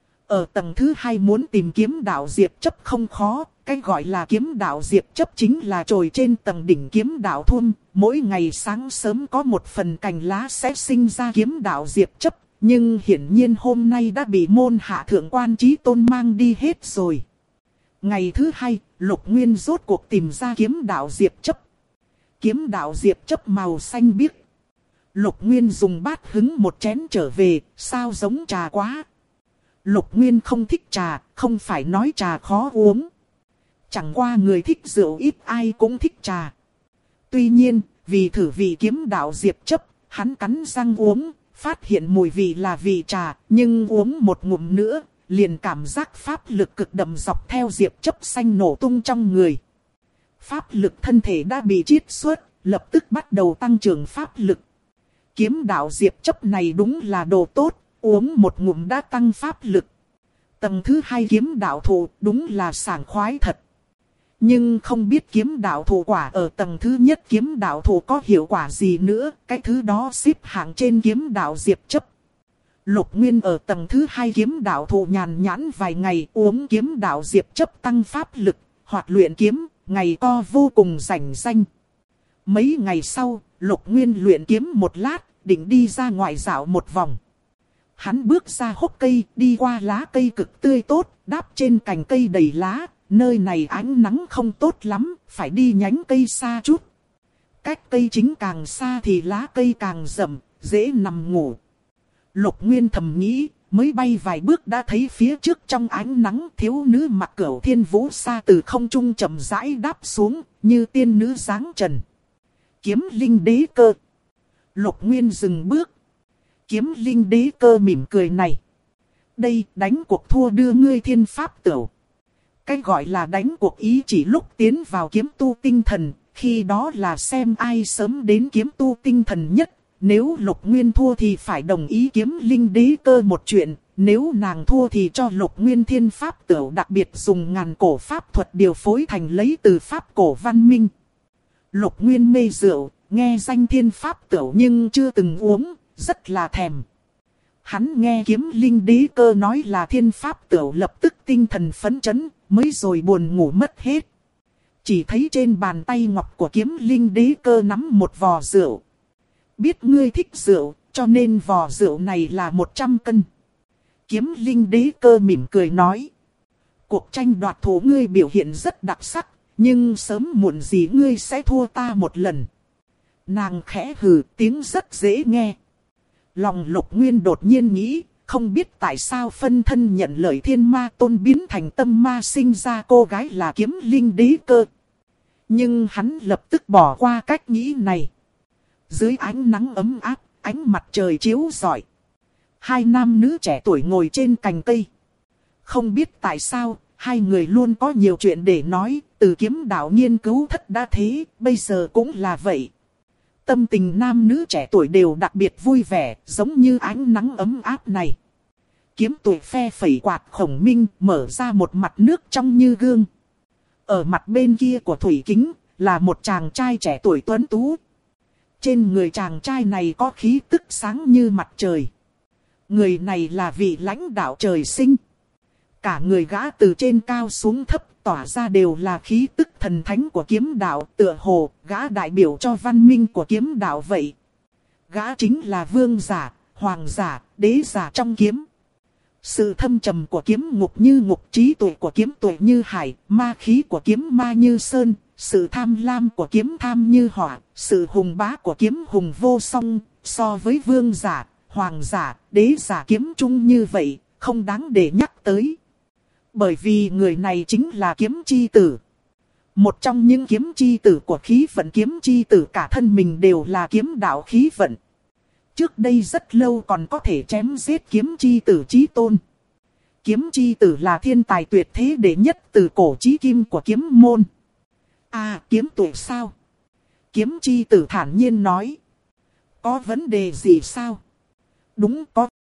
Ở tầng thứ hai muốn tìm kiếm đạo Diệp Chấp không khó, cái gọi là kiếm đạo Diệp Chấp chính là trồi trên tầng đỉnh kiếm đạo Thum. Mỗi ngày sáng sớm có một phần cành lá sẽ sinh ra kiếm đạo Diệp Chấp, nhưng hiển nhiên hôm nay đã bị môn hạ thượng quan chí tôn mang đi hết rồi. Ngày thứ hai, Lục Nguyên rốt cuộc tìm ra kiếm đạo diệp chấp. Kiếm đạo diệp chấp màu xanh biếc. Lục Nguyên dùng bát hứng một chén trở về, sao giống trà quá. Lục Nguyên không thích trà, không phải nói trà khó uống. Chẳng qua người thích rượu ít ai cũng thích trà. Tuy nhiên, vì thử vị kiếm đạo diệp chấp, hắn cắn răng uống, phát hiện mùi vị là vị trà, nhưng uống một ngụm nữa, liền cảm giác pháp lực cực đậm dọc theo diệp chấp xanh nổ tung trong người. Pháp lực thân thể đã bị chiết xuất, lập tức bắt đầu tăng trưởng pháp lực. Kiếm đạo diệp chấp này đúng là đồ tốt, uống một ngụm đã tăng pháp lực. Tầng thứ 2 kiếm đạo thụ đúng là sảng khoái thật. Nhưng không biết kiếm đạo thụ quả ở tầng thứ nhất kiếm đạo thụ có hiệu quả gì nữa, cái thứ đó xếp hạng trên kiếm đạo diệp chấp. Lục Nguyên ở tầng thứ 2 kiếm đạo thụ nhàn nhãn vài ngày uống kiếm đạo diệp chấp tăng pháp lực, hoặc luyện kiếm, ngày co vô cùng rảnh ranh. Mấy ngày sau, Lục Nguyên luyện kiếm một lát, định đi ra ngoài dạo một vòng. Hắn bước ra hốc cây, đi qua lá cây cực tươi tốt, đáp trên cành cây đầy lá, nơi này ánh nắng không tốt lắm, phải đi nhánh cây xa chút. Cách cây chính càng xa thì lá cây càng rậm, dễ nằm ngủ. Lục Nguyên thầm nghĩ, mới bay vài bước đã thấy phía trước trong ánh nắng thiếu nữ mặc cửu thiên vũ sa từ không trung chậm rãi đáp xuống, như tiên nữ dáng trần. Kiếm linh đế cơ. Lục Nguyên dừng bước. Kiếm linh đế cơ mỉm cười này. Đây đánh cuộc thua đưa ngươi thiên pháp tửu. Cái gọi là đánh cuộc ý chỉ lúc tiến vào kiếm tu tinh thần, khi đó là xem ai sớm đến kiếm tu tinh thần nhất. Nếu Lục Nguyên thua thì phải đồng ý kiếm linh đế cơ một chuyện, nếu nàng thua thì cho Lục Nguyên thiên pháp tửu đặc biệt dùng ngàn cổ pháp thuật điều phối thành lấy từ pháp cổ văn minh. Lục Nguyên mê rượu, nghe danh thiên pháp tửu nhưng chưa từng uống, rất là thèm. Hắn nghe kiếm linh đế cơ nói là thiên pháp tửu lập tức tinh thần phấn chấn, mới rồi buồn ngủ mất hết. Chỉ thấy trên bàn tay ngọc của kiếm linh đế cơ nắm một vò rượu. Biết ngươi thích rượu, cho nên vò rượu này là 100 cân. Kiếm linh đế cơ mỉm cười nói. Cuộc tranh đoạt thủ ngươi biểu hiện rất đặc sắc, nhưng sớm muộn gì ngươi sẽ thua ta một lần. Nàng khẽ hừ, tiếng rất dễ nghe. Lòng Lục Nguyên đột nhiên nghĩ, không biết tại sao phân thân nhận lời thiên ma tôn biến thành tâm ma sinh ra cô gái là kiếm linh đế cơ. Nhưng hắn lập tức bỏ qua cách nghĩ này. Dưới ánh nắng ấm áp, ánh mặt trời chiếu rọi. Hai nam nữ trẻ tuổi ngồi trên cành cây. Không biết tại sao, hai người luôn có nhiều chuyện để nói, từ kiếm đạo nghiên cứu thất đã thế, bây giờ cũng là vậy. Tâm tình nam nữ trẻ tuổi đều đặc biệt vui vẻ, giống như ánh nắng ấm áp này. Kiếm tuổi phe phẩy quạt khổng minh, mở ra một mặt nước trong như gương. Ở mặt bên kia của thủy kính, là một chàng trai trẻ tuổi tuấn tú. Trên người chàng trai này có khí tức sáng như mặt trời. Người này là vị lãnh đạo trời sinh. Cả người gã từ trên cao xuống thấp tỏa ra đều là khí tức thần thánh của kiếm đạo, tựa hồ gã đại biểu cho văn minh của kiếm đạo vậy. Gã chính là vương giả, hoàng giả, đế giả trong kiếm. Sự thâm trầm của kiếm ngục như ngục, trí tuệ của kiếm tuệ như hải, ma khí của kiếm ma như sơn, sự tham lam của kiếm tham như hỏa, sự hùng bá của kiếm hùng vô song, so với vương giả, hoàng giả, đế giả kiếm chung như vậy, không đáng để nhắc tới. Bởi vì người này chính là kiếm chi tử. Một trong những kiếm chi tử của khí vận, kiếm chi tử cả thân mình đều là kiếm đạo khí vận. Trước đây rất lâu còn có thể chém giết kiếm chi tử chí tôn. Kiếm chi tử là thiên tài tuyệt thế đệ nhất từ cổ chí kim của kiếm môn. À, kiếm tuổi sao? Kiếm chi tử thản nhiên nói. Có vấn đề gì sao? Đúng, có